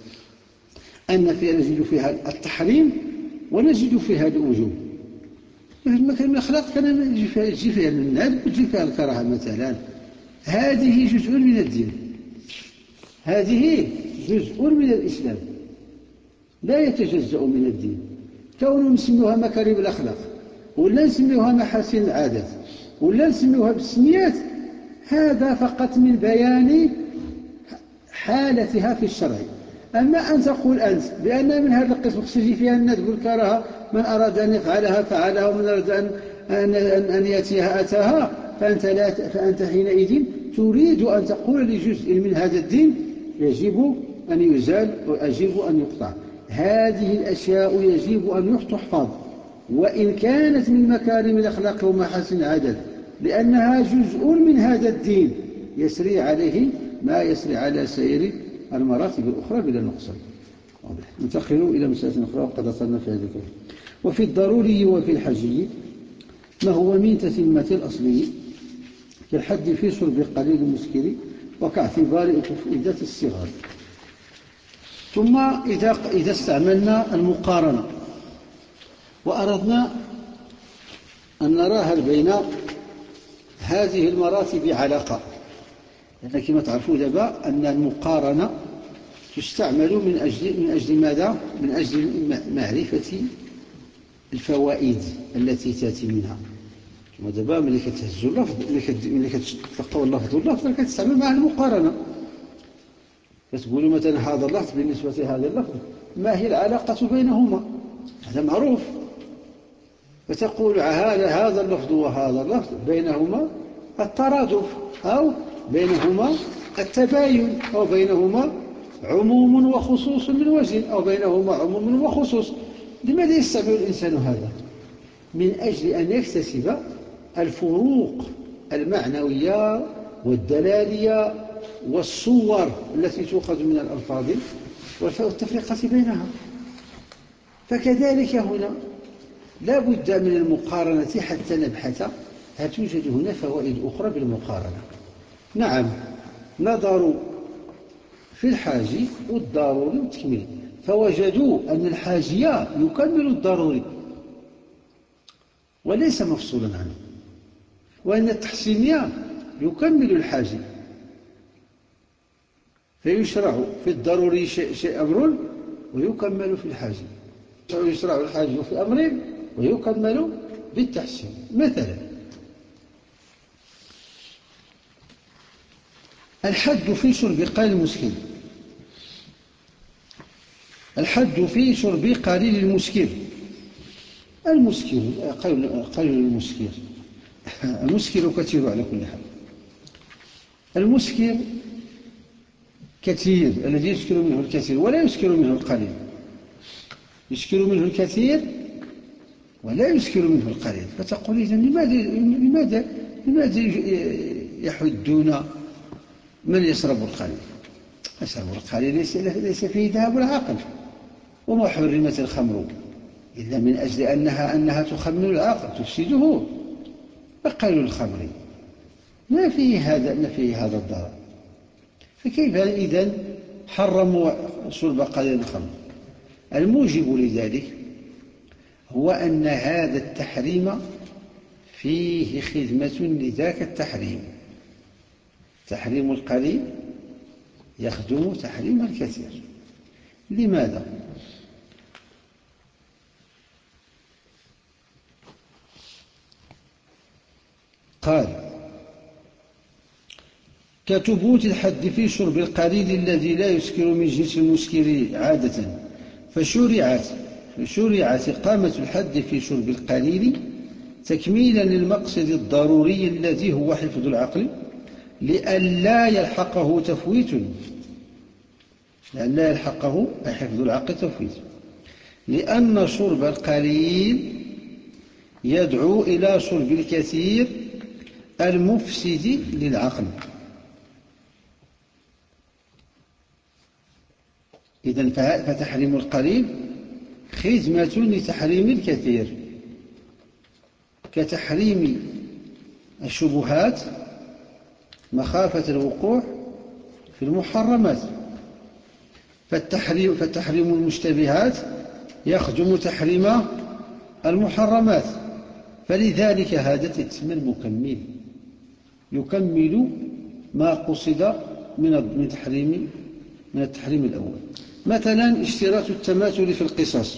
نجد فيها التحريم ونجد فيها الوجوب. مكارم الأخلاق كان يجي فيها الندب ويجي فيها الكراهة مثلا، هذه جزء من الدين، هذه جزء من الإسلام لا يتجزأ من الدين. كون نسميها مكارم الأخلاق ولا نسميها محاسن العادات ولا نسميها بالسميات، هذا فقط من بيان حالتها في الشرع. أما أن تقول أنت بأن من هذا القسم تجي فيها الندب والكراهة، من أراد أن يفعلها فعلها ومن أراد أن يأتيها أتاها، فأنت حينئذ تريد أن تقول لجزء من هذا الدين يجب أن يزال ويجب أن يقطع. هذه الأشياء يجب أن تحفظ وإن كانت من مكارم الأخلاق ومحاسن العادات، لأنها جزء من هذا الدين يسري عليه ما يسري على سائر المراتب الأخرى بلا نقصان. ننتقل إلى مسألة أخرى وقد أصلنا في هذا الكلام. وفي الضروري وفي الحجي ما هو من تتمة الأصلي كالحد في شرب قليل المسكر وكاعتبار تفئدة الصغار. ثم إذا استعملنا المقارنة وأردنا أن نرى هل بين هذه المراتب علاقة، لأن كما تعرفون دابا أن المقارنة تستعمل من أجل ماذا؟ من أجل معرفة الفوائد التي تأتي منها. ودابا ملي كتهزوا اللفظ، ملي كتلقوا اللفظ واللفظ كتستعمل مع المقارنة، فتقولوا مثلا هذا اللفظ بالنسبة لهذا اللفظ ما هي العلاقة بينهما؟ هذا معروف. فتقول هذا اللفظ وهذا اللفظ بينهما الترادف أو بينهما التباين أو بينهما عموم وخصوص من وجه، أو بينهما عموم وخصوص. لماذا يستعمل الإنسان هذا؟ من أجل أن يكتسب الفروق المعنوية والدلالية والصور التي تؤخذ من الألفاظ والتفرقة بينها. فكذلك هنا لا بد من المقارنة حتى نبحث هل توجد هنا فوائد أخرى بالمقارنة. نعم، نظروا في الحاجي والضروري والتكميل، فوجدوا أن الحاجي يكمل الضروري وليس مفصولا عنه، وأن التحسينية يكمل الحاجي، فيشرع في الضروري شيء أمر ويكمل في الحاجي، ويشرع الحاجي في أمر ويكمل بالتحسين. مثلا الحد في شرب قليل المسكر، الحد في شرب قليل المسكر. المسكر قليل المسكر، المسكر كثير على كل حال. المسكر كثير الذي يسكر منه الكثير ولا يسكر منه القليل، يسكر منه الكثير ولا يسكر منه القليل. فتقول إذن لماذا يحدون من يشرب القليل؟ يشرب القليل ليس فيه ذهاب العقل. وما حرمت الخمر إلا من أجل أنها تخمر العقل تفسده. فقيل الخمر ما فيه هذا الضرر، فكيف إذن حرموا شرب قليل الخمر؟ الموجب لذلك هو أن هذا التحريم فيه خدمة لذاك التحريم. تحريم القليل يخدم تحريم الكثير. لماذا؟ قال كثبوت الحد في شرب القليل الذي لا يسكر من جنس المسكر عادة، فشرعت إقامة الحد في شرب القليل تكميلا للمقصد الضروري الذي هو حفظ العقل، لئلا يلحقه تفويت، حفظ العقل تفويت، لأن شرب القليل يدعو إلى شرب الكثير المفسد للعقل. إذن فتحريم القليل خدمة لتحريم الكثير، كتحريم الشبهات مخافة الوقوع في المحرمات. فتحريم المشتبهات يخدم تحريم المحرمات. فلذلك هذا تسمى المكمل، يكمل ما قصد من التحريم الأول. مثلا اشتراط التماثل في القصاص.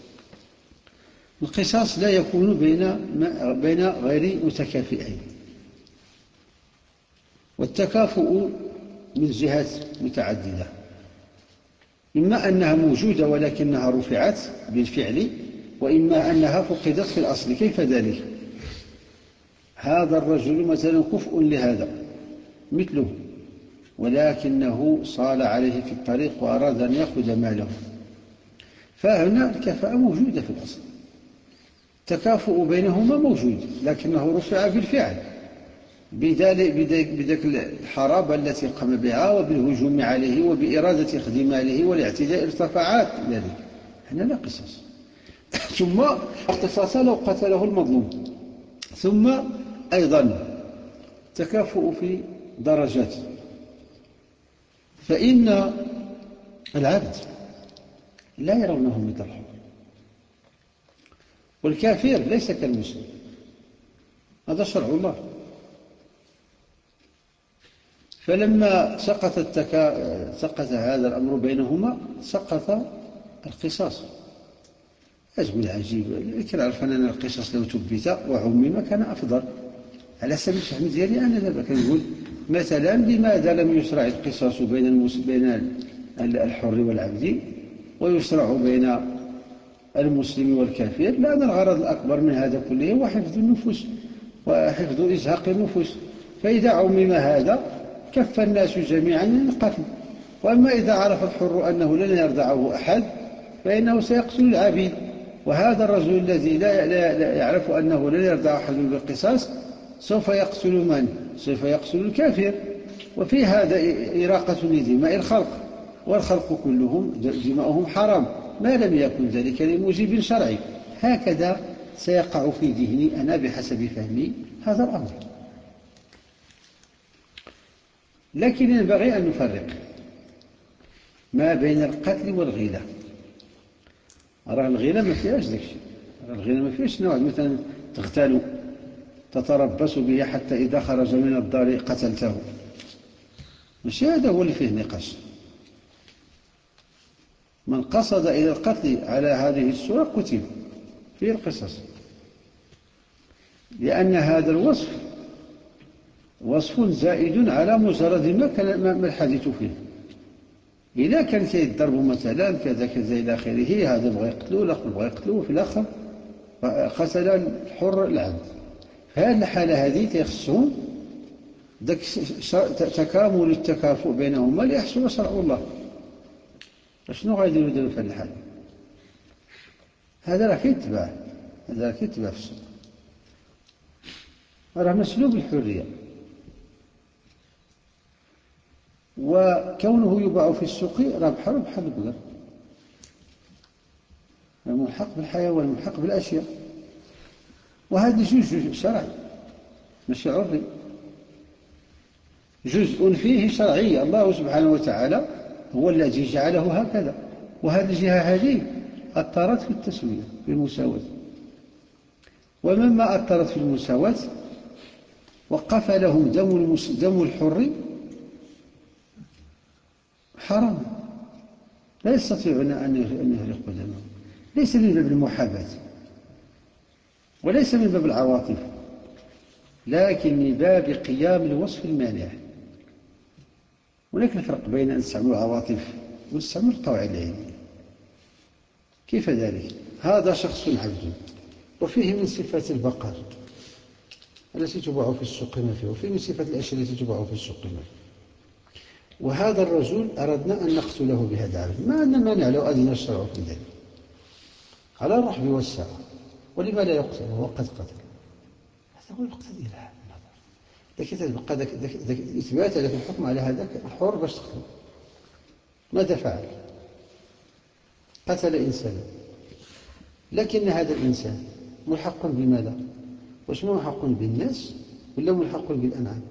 القصاص لا يكون بين غير متكافئين، والتكافؤ من جهات متعددة، إما أنها موجودة ولكنها رفعت بالفعل، وإما أنها فقدت في الأصل. كيف ذلك؟ هذا الرجل مثلا كفء لهذا مثله، ولكنه صال عليه في الطريق وأراد أن يأخذ ماله، فهنا الكفاءة موجودة في الأصل، التكافؤ بينهما موجود، لكنه رفع بالفعل بذلك الحرابة التي قام بها وبالهجوم عليه وبإرادة أخذ ماله والاعتداء ارتفعت ذلك. هنا لا قصاص. ثم القصاص لو قتله المظلوم. ثم أيضا تكافؤ في درجات، فإن العبد لا يرونه مثل الحر، والكافر ليس كالمسلم، هذا شرع الله. فلما سقط هذا الأمر بينهما سقط القصاص. أجب العجيب، لكن عرفنا أن القصص لو تبت وعمم كان أفضل. على سبيل الفهم ديالي أنا دابا كنقول مثلا لماذا لم يشرع القصاص بين الحر والعبد ويشرع بين المسلم والكافر؟ لأن الغرض الأكبر من هذا كله هو حفظ النفوس وحفظ إزهاق النفوس. فإذا عمم هذا كف الناس جميعا من القتل، وأما إذا عرف الحر أنه لن يرضعه أحد فإنه سيقتل العبيد. وهذا الرجل الذي لا يعرف أنه لن يرضع أحد بالقصاص سوف يقتل من؟ سوف يقتل الكافر. وفي هذا إراقة لدماء الخلق، والخلق كلهم دماؤهم حرام ما لم يكن ذلك لموجب شرعي. هكذا سيقع في ذهني أنا بحسب فهمي هذا الأمر. لكن ينبغي أن نفرق ما بين القتل والغيلة. أرى الغيلة ما فيهاش ذلك الشيء، الغيلة ما فيهاش نوع مثلا تغتال تتربص به حتى إذا خرج من الدار قتلته، مش هذا هو اللي فيه نقاش. من قصد إلى القتل على هذه الصورة قتل فيه القصص، لأن هذا الوصف وصف زائد على مجرد ما الحديث فيه. إذا كان كيضرب مثلا كذا كذا إلى آخره، هذا بغى يقتلوه الآخر بغى يقتلوه، في الآخر قتل الحر العبد. في هذه الحالة هذه تيخصهم ذاك تكامل التكافؤ بينهما ليحصل شرع الله. شنو غايديروا دابا في هذه الحالة؟ هذا راه كيتباع، هذا راه كيتباع في السوق، راه مسلوب الحرية. وكونه يباع في السوق راه بحال البقر، ملحق بالحيوان ملحق بالأشياء. وهذا جزء شرعي ماشي عرفي، جزء فيه شرعي، الله سبحانه وتعالى هو الذي جعله هكذا. وهذه الجهة هذه أثرت في التسوية في المساواة، ومما أثرت في المساواة وقف لهم دم الحر حرام، لا يستطيعون أن يهرقوا دمه، ليس من باب المحاباة وليس من باب العواطف، لكن من باب قيام الوصف المانع. هناك الفرق بين أن نستعمل العواطف ونستعمل القواعد العلمية. كيف ذلك؟ هذا شخص عبد وفيه من صفات البقر التي تباع في السوق ما فيه، وفيه من صفات الأشياء التي تباع في السوق ما فيه. وهذا الرجل أردنا أن نقتله بهذا العبد، ما أن مانع لو أذن الشرع في ذلك على الرحب والسعة، ولما لا يقتل وهو قد قتل؟ هذا هو يقتضي النظر. لكن تبقى ذاك إثبات لك الحكم على هذاك الحر باش تقتل. ماذا فعل؟ قتل إنسانا، لكن هذا الإنسان ملحق بماذا؟ واش ملحق بالناس ولا ملحق بالأنعام؟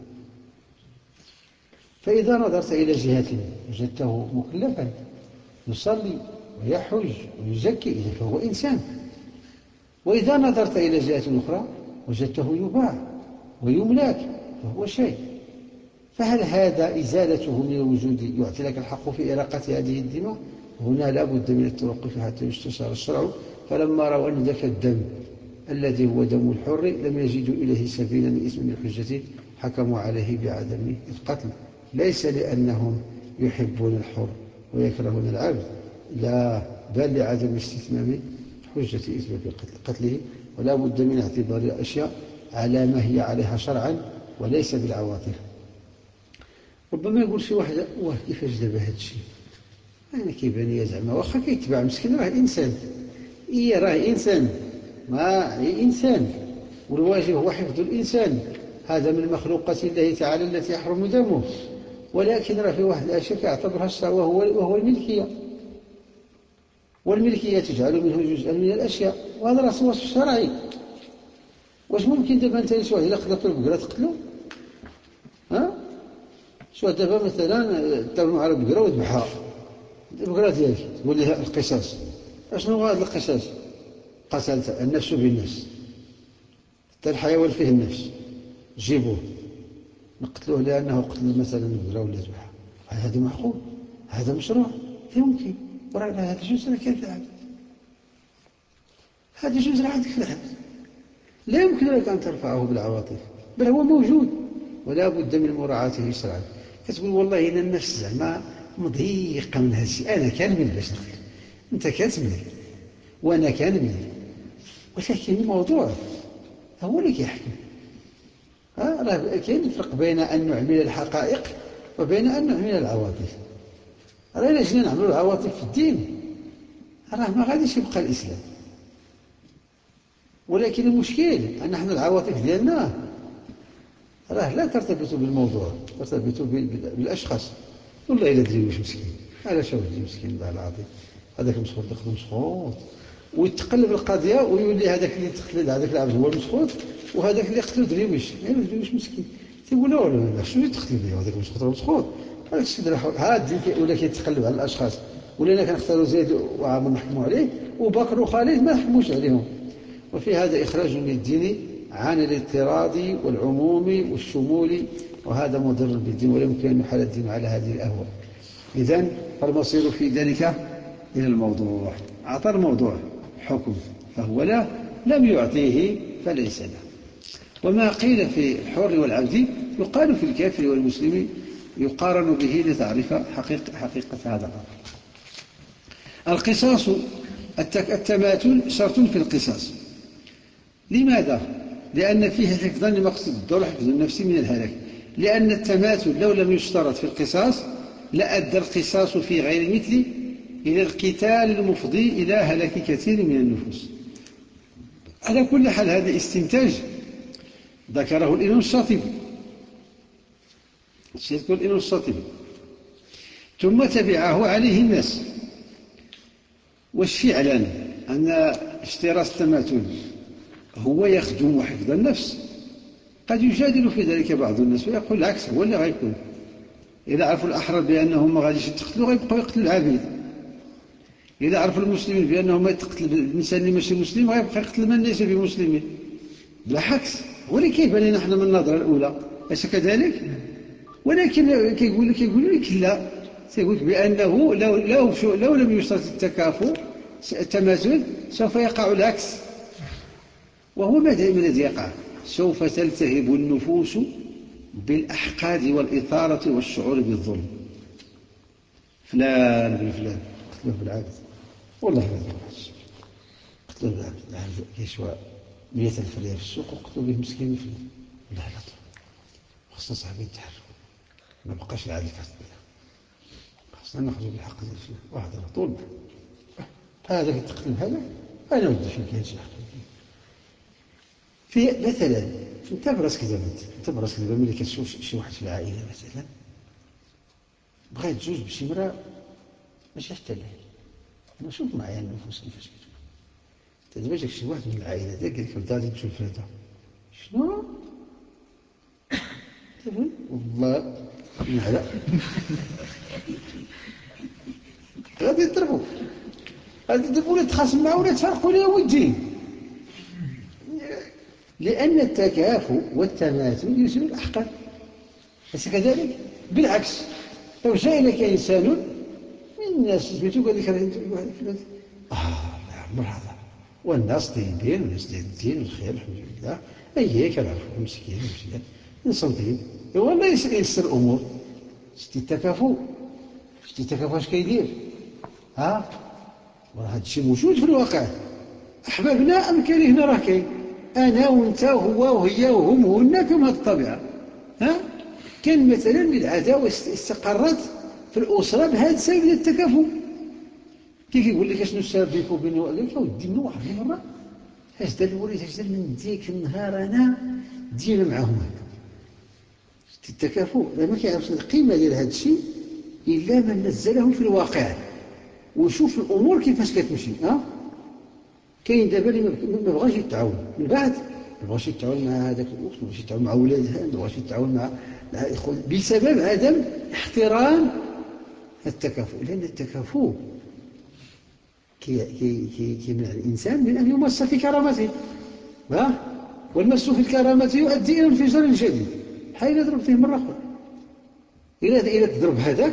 فإذا نظرت إلى جهة وجدته مكلفا يصلي ويحج ويزكي إذا فهو إنسان، وإذا نظرت إلى جهة أخرى وجدته يباع ويملك فهو شيء. فهل هذا إزالته من الوجود يعطي لك الحق في إراقة هذه الدماء؟ هنا لا بد من التوقف حتى يستشار الشرع. فلما رأوا أن ذاك الدم الذي هو دم الحر لم يجدوا إليه سبيلا لإثم الحجة حكموا عليه بعدم القتل، ليس لأنهم يحبون الحر ويكرهون العبد، لا، بل لعدم استتمام حجة إثبات قتله. ولا بد من اعتبار الأشياء على ما هي عليها شرعا وليس بالعواطف. ربما يقول شي واحد واه كيفاش دابا هذا الشيء؟ أنا كيبان لي زعما واخا كيتباع مسكين راه إنسان، راه إنسان، ما إنسان، والواجب هو حفظ الإنسان، هذا من مخلوقات الله تعالى التي يحرم دمه. ولكن راه في واحد الأشياء يعتبرها الشرع وهو الملكية، والملكية تجعل منه جزءا من الأشياء، وهذا راه وصف شرعي. واش ممكن دابا أنت شي واحد إلا قتلت البقرة تقتلو؟ شي واحد دابا مثلا تابع على البقرة وذبحها، البقرة ديالك تقول لها القصاص، اشنو هو هذا القصاص؟ قتلت النفس بالنفس، حتى الحيوان فيه النفس، جيبوه نقتلوه لأنه قتل مثلا البقرة ولا ذبحها. هذا معقول؟ هذا مشروع؟ لا يمكن. وراه هذا جزء راه كاين في العبد، هذا جزء راه عندك في العبد، لا يمكن لك أن ترفعه بالعواطف، بل هو موجود ولا بد من مراعاته شرعا. كتقول والله إن النفس زعما مضيقة من هذا الشيء، أنا كنمل باش نقتل، أنت كتمل وأنا كنمل، ولكن الموضوع هو اللي كيحكم. راه كاين الفرق بين أن نعمل الحقائق وبين أن نعمل العواطف. راه إلا جينا نعملوا العواطف في الدين راه ما غاديش يبقى الإسلام. ولكن المشكل أن نحن العواطف ديالنا راه لا ترتبط بالموضوع، ترتبط بالأشخاص. والله إلا دريوش مسكين، علاش ودي مسكين الله العظيم، هذاك المسخوط اللي خدم مسخوط ويتقلب القضية ويولي هذاك اللي تقتل هذاك العبد هو المسخوط وهذاك اللي قتلو دريوش، يعني دريوش مسكين. تيقولوا لا شنو يتقتل به هذاك المسخوط راه مسخوط، هذاك السيد راه الدين ولا كيتقلب على الأشخاص. ولينا كنختاروا زيد وعامر نحكموا عليه وبكر وخالد ما نحكموش عليهم. وفي هذا إخراج للدين عن الاضطراد والعموم والشمول، وهذا مضر بالدين ولا يمكن أن يحال الدين على هذه الأهواء. إذن فالمصير في ذلك إلى الموضوع. أعطى الموضوع حكم فهو لم يعطيه فليس له. وما قيل في الحر والعبد يقال في الكافر والمسلم، يقارن به لتعرف حقيقة هذا الأمر. القصاص التماثل شرط في القصاص. لماذا؟ لأن فيه حفظا لمقصد الدور حفظ النفس من الهلاك. لأن التماثل لو لم يشترط في القصاص لأدى القصاص في غير مثله إلى القتال المفضي إلى هلاك كثير من النفوس. على كل حال هذا استنتاج ذكره الإمام الشاطبي، سيذكر الإمام الشاطبي ثم تبعه عليه الناس. والفعلا أن اشتراط التماثل هو يخدم حفظ النفس. قد يجادل في ذلك بعض الناس ويقول العكس هو اللي غيكون. إذا عرفوا الأحرار بأنهم ما غاديش يتقتلوا غيبقوا يقتلوا العبيد. إذا عرفوا المسلمين بأنهم ما يتقتل الإنسان اللي ماشي مسلم غيبقى يقتل من ليس بمسلمين. بالعكس هو اللي كيبان لنا نحن من النظرة الأولى، أليس كذلك؟ ولكن كيقول لك لا، سيقول بأنه لو لم يشترط التكافؤ التماثل سوف يقع العكس. وهو ما دائما الذي يقع، سوف تلتهب النفوس بالأحقاد والإثارة والشعور بالظلم. فلان بن فلان قتلوه بالعبد، والله ما يدرس قتلوه بالعبد، العبد يشوى 100,000 ريال في السوق وقتلوا به مسكين فلان. والله لا طلع خصنا صاحبين يتحركوا، ما بقاش العدل كاتبنا، خصنا ناخذوا بالحق ديال فلان. واحد على طول هذا يتقتل بهذا، أنا ودي فين كاين شي حق. في مثلا انت براسك دابا ملي كتشوف شي واحد في العائله مثلا بغا يتزوج بشي مراه ماشي حتى لها، انا شوف معايا النفوس كيفاش كتكون. انت دابا جاك شي واحد من العائله ديالك قال لك انت غادي تشوف هذا شنو والله نعلى غادي يضربوك، ولا تخاصم معاه ولا تفرقوا ليه ودي. لأن التكافؤ والتماثل يزيل الأحقاد، أليس كذلك؟ بالعكس لو جاء لك إنسان من الناس سميتو قال لك لا عمر هذا والناس طيبين والناس ديال الدين والخير الحمد لله أييه كنعرفوه مسكين مزيان إنسان طيب والله يسر الأمور. شتي التكافؤ اش كيدير؟ ها وراه هذا الشيء موجود في الواقع. أحبابنا أم كرهنا راه كاين، أنا وأنت وهو وهي وهم وهن كما هذه الطبيعة. ها كان مثلا العداوة استقرت في الأسرة بهذا السبب ديال التكافؤ. كيقول لك اشنو السبب بينك وبيني؟ قال لك ودي من واحد المرة اش دار الوليد اش دار من ديك النهار أنا دينا معاهم هكا. التكافؤ ما كيعرفش القيمة ديال هذا الشيء إلا من نزله في الواقع وشوف الأمور كيفاش كتمشي. كاين دابا اللي ما بغاش يتعاون من بعد، ما بغاش يتعاون مع هذاك الأخت، ما بغاش يتعاون مع ولادها، ما بغاش يتعاون مع الإخوان بسبب عدم احترام التكافؤ. لأن التكافؤ كيمنع الإنسان من أن يمس في كرامته، والمس في الكرامة يؤدي إلى انفجار جديد. حين يضرب فيه مرة أخرى إلى تضرب هذاك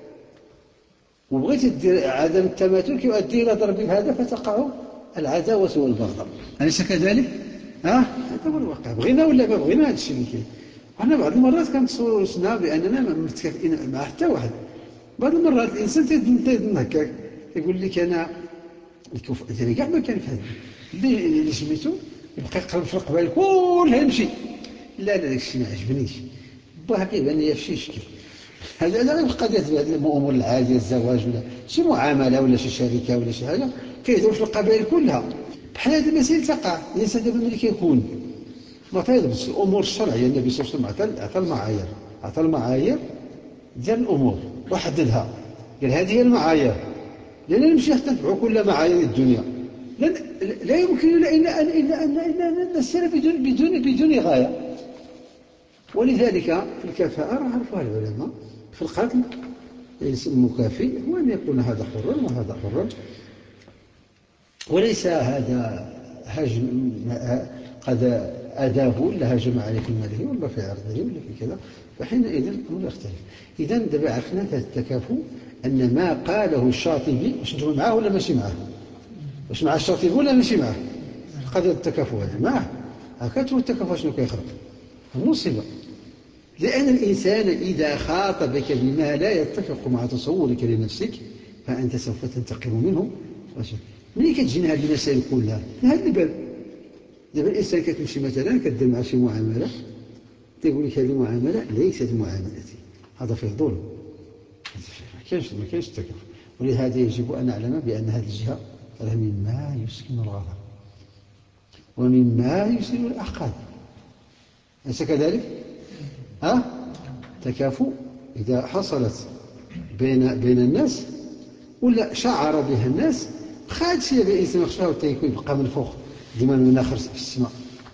وبغيت تدير عدم التماثل يؤدي إلى ضرب هذا فتقع العداوة والبغضاء، أليس كذلك؟ هذا هو الواقع، بغينا ولا ما بغينا هذا الشيء اللي كاين. وحنا بعض المرات كنتصوروا راسنا بأننا متكافئين مع حتى واحد. بعض المرات الإنسان تيظن هكاك، يقول لك أنا إذا كاع ما كان في هذا اللي سميتو يبقى يقرب في القبائل كلها يمشي. لا داك الشيء ما عجبنيش، باه كيبان لي في شي شكل. هذا لا قضية الأمور العادية، الزواج ولا شي معاملة ولا شي شركة ولا شي حاجة، كيهضروا في القبائل كلها بحال هذه المسائل تقع. الإنسان دابا ملي كيكون ما تيضبطش الأمور الشرعية، النبي صلى الله عليه وسلم عطى المعايير ديال الأمور وحددها، قال هذه هي المعايير. لأننا نمشي حتى نتبعوا كل معايير الدنيا، لا يمكن إلا أن نسير بدون غاية. ولذلك في الكفاءة عرفوها العلماء في القتل، المكافئ هو أن يكون هذا حرا وهذا حرا، وليس هذا هجم قد أداه ولا هجم عليه في ماله ولا في عرضه ولا في كذا، فحينئذ الأمر يختلف. إذا دابا عرفنا هذا التكافؤ، أن ما قاله الشاطبي، واش انتم معاه ولا ماشي معاه؟ واش مع الشاطبي ولا ماشي معاه؟ قضية التكافؤ هذا معاه، هكذا هو التكافؤ. شنو كيخرج المصيبة؟ لأن الإنسان إذا خاطبك بما لا يتفق مع تصورك لنفسك فأنت سوف تنتقم منه. ملي كتجينا هذه المسائل كلها نهد الباب. دابا الإنسان كتمشي مثلا كدير مع شي معاملة، تيقول لك هذه المعاملة ليست معاملتي، هذا فيه ظلم، ما كاينش التكافؤ. ولهذا يجب أن نعلم بأن هذه الجهة راه مما يسكن الغضب ومما يسير الأحقاد، أليس كذلك؟ تكافؤ إذا حصلت بين الناس ولا شعر بها الناس، خاد شي الإنسان يخشاه وتيكون يبقى منفوخ ديما المناخر في السماء،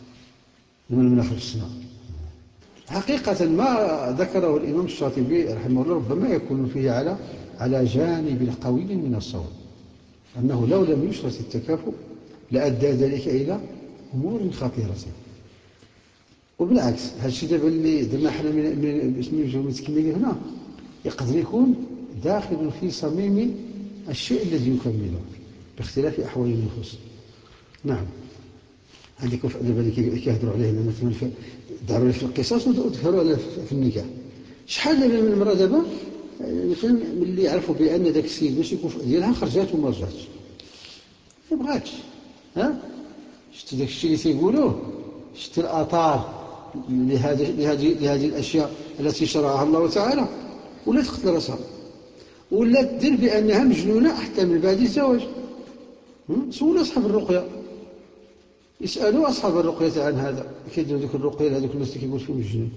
حقيقة ما ذكره الإمام الشاطبي رحمه الله ربما يكون فيه على جانب قوي من الصواب، أنه لو لم يشرط التكافؤ لأدى ذلك إلى أمور خطيرة. وبالعكس هذا الشيء دابا اللي درنا حنا من متكملين هنا يقدر يكون داخل في صميم الشيء الذي يكمله باختلاف أحوال النفوس. نعم، هذيك دابا اللي كيهضروا عليه مثلا داروا في القصاص وذكروا عليه في النكاح. شحال دابا من المرأة دابا مثلا ملي عرفوا بأن ذاك السيد باش يكون ديالها خرجات وما رجعتش، ما بغاتش. شفت داك الشيء اللي تيقولوه، شفت الآثار لهذه الأشياء التي شرعها الله تعالى، ولا تقتل راسها ولا تدير بأنها مجنونة حتى من بعد الزواج. سولوا أصحاب الرقية، يسألوا أصحاب الرقية عن هذا، كيديروا ذيك الرقية لهذوك الناس اللي كيقول فيهم مجنون.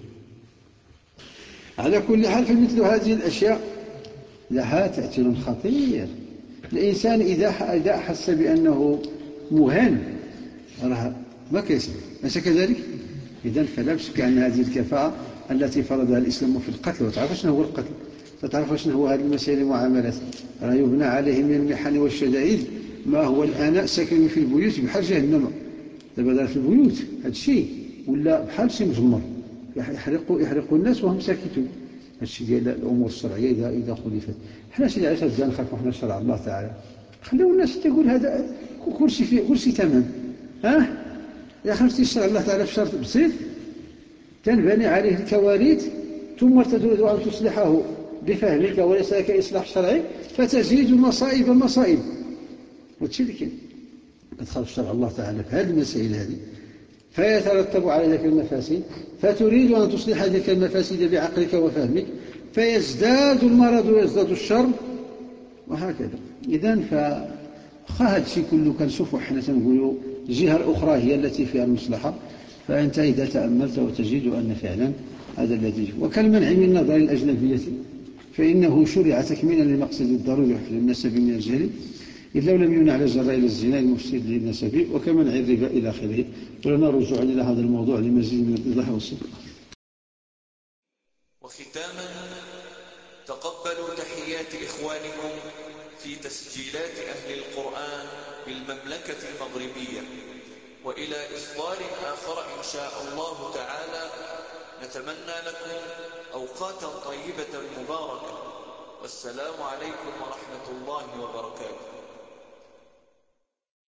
على كل حال فمثل هذه الأشياء لها تأثير خطير. الإنسان إذا أحس بأنه مهان راه ما كيصبر، أليس كذلك؟ إذن فلا شك أن هذه الكفاءة التي فرضها الإسلام في القتل، وتعرف شنو هو القتل، تعرف شنو هو هذه المسائل المعاملات، راه يبنى عليه من المحن والشدائد ما هو الآن ساكن في البيوت بحال جهنم. دابا في البيوت هذا الشيء ولا بحال شي مجمر، يحرقوا الناس وهم ساكتون. هذا الشيء ديال الأمور الشرعية إذا خلفت، حنا سيدي علاش بدنا نخالفوا حنا شرع الله تعالى؟ خليو الناس تقول هذا كل شيء فيه، كل شيء تمام. إذا خرجتي الشرع الله تعالى في شرط بسيط تنبني عليه الكوارث، ثم تريد أن تصلحه بفهمك وليس لك إصلاح شرعي، فتزيد المصائب مصائب. وتشرك تخالف شرع الله تعالى في هذه المسائل هذه، فيترتب على ذلك المفاسد، فتريد أن تصلح ذلك المفاسد بعقلك وفهمك، فيزداد المرض ويزداد الشر، وهكذا. إذن هذا الشيء كله كنشوفوا حنا تنقولوا الجهة الأخرى هي التي فيها المصلحة، فأنت إذا تأملت وتجد أن فعلا هذا الذي وكالمنع من النظر الأجنبية، فإنه شرع تكميلا لمقصد الضروري وحفظ النسب من الجهل، إذ لو لم يمنع لجرى إلى الزنا المفسد للنسب وكمنع الربا إلى آخره. ولنا رجوع إلى هذا الموضوع لمزيد من الإيضاح والصدق. وختاما تقبلوا تحيات إخوانكم في تسجيلات أهل القرآن بالمملكة المغربية، وإلى إصدار آخر إن شاء الله تعالى. نتمنى لكم أوقاتا طيبة مباركة، والسلام عليكم ورحمة الله وبركاته.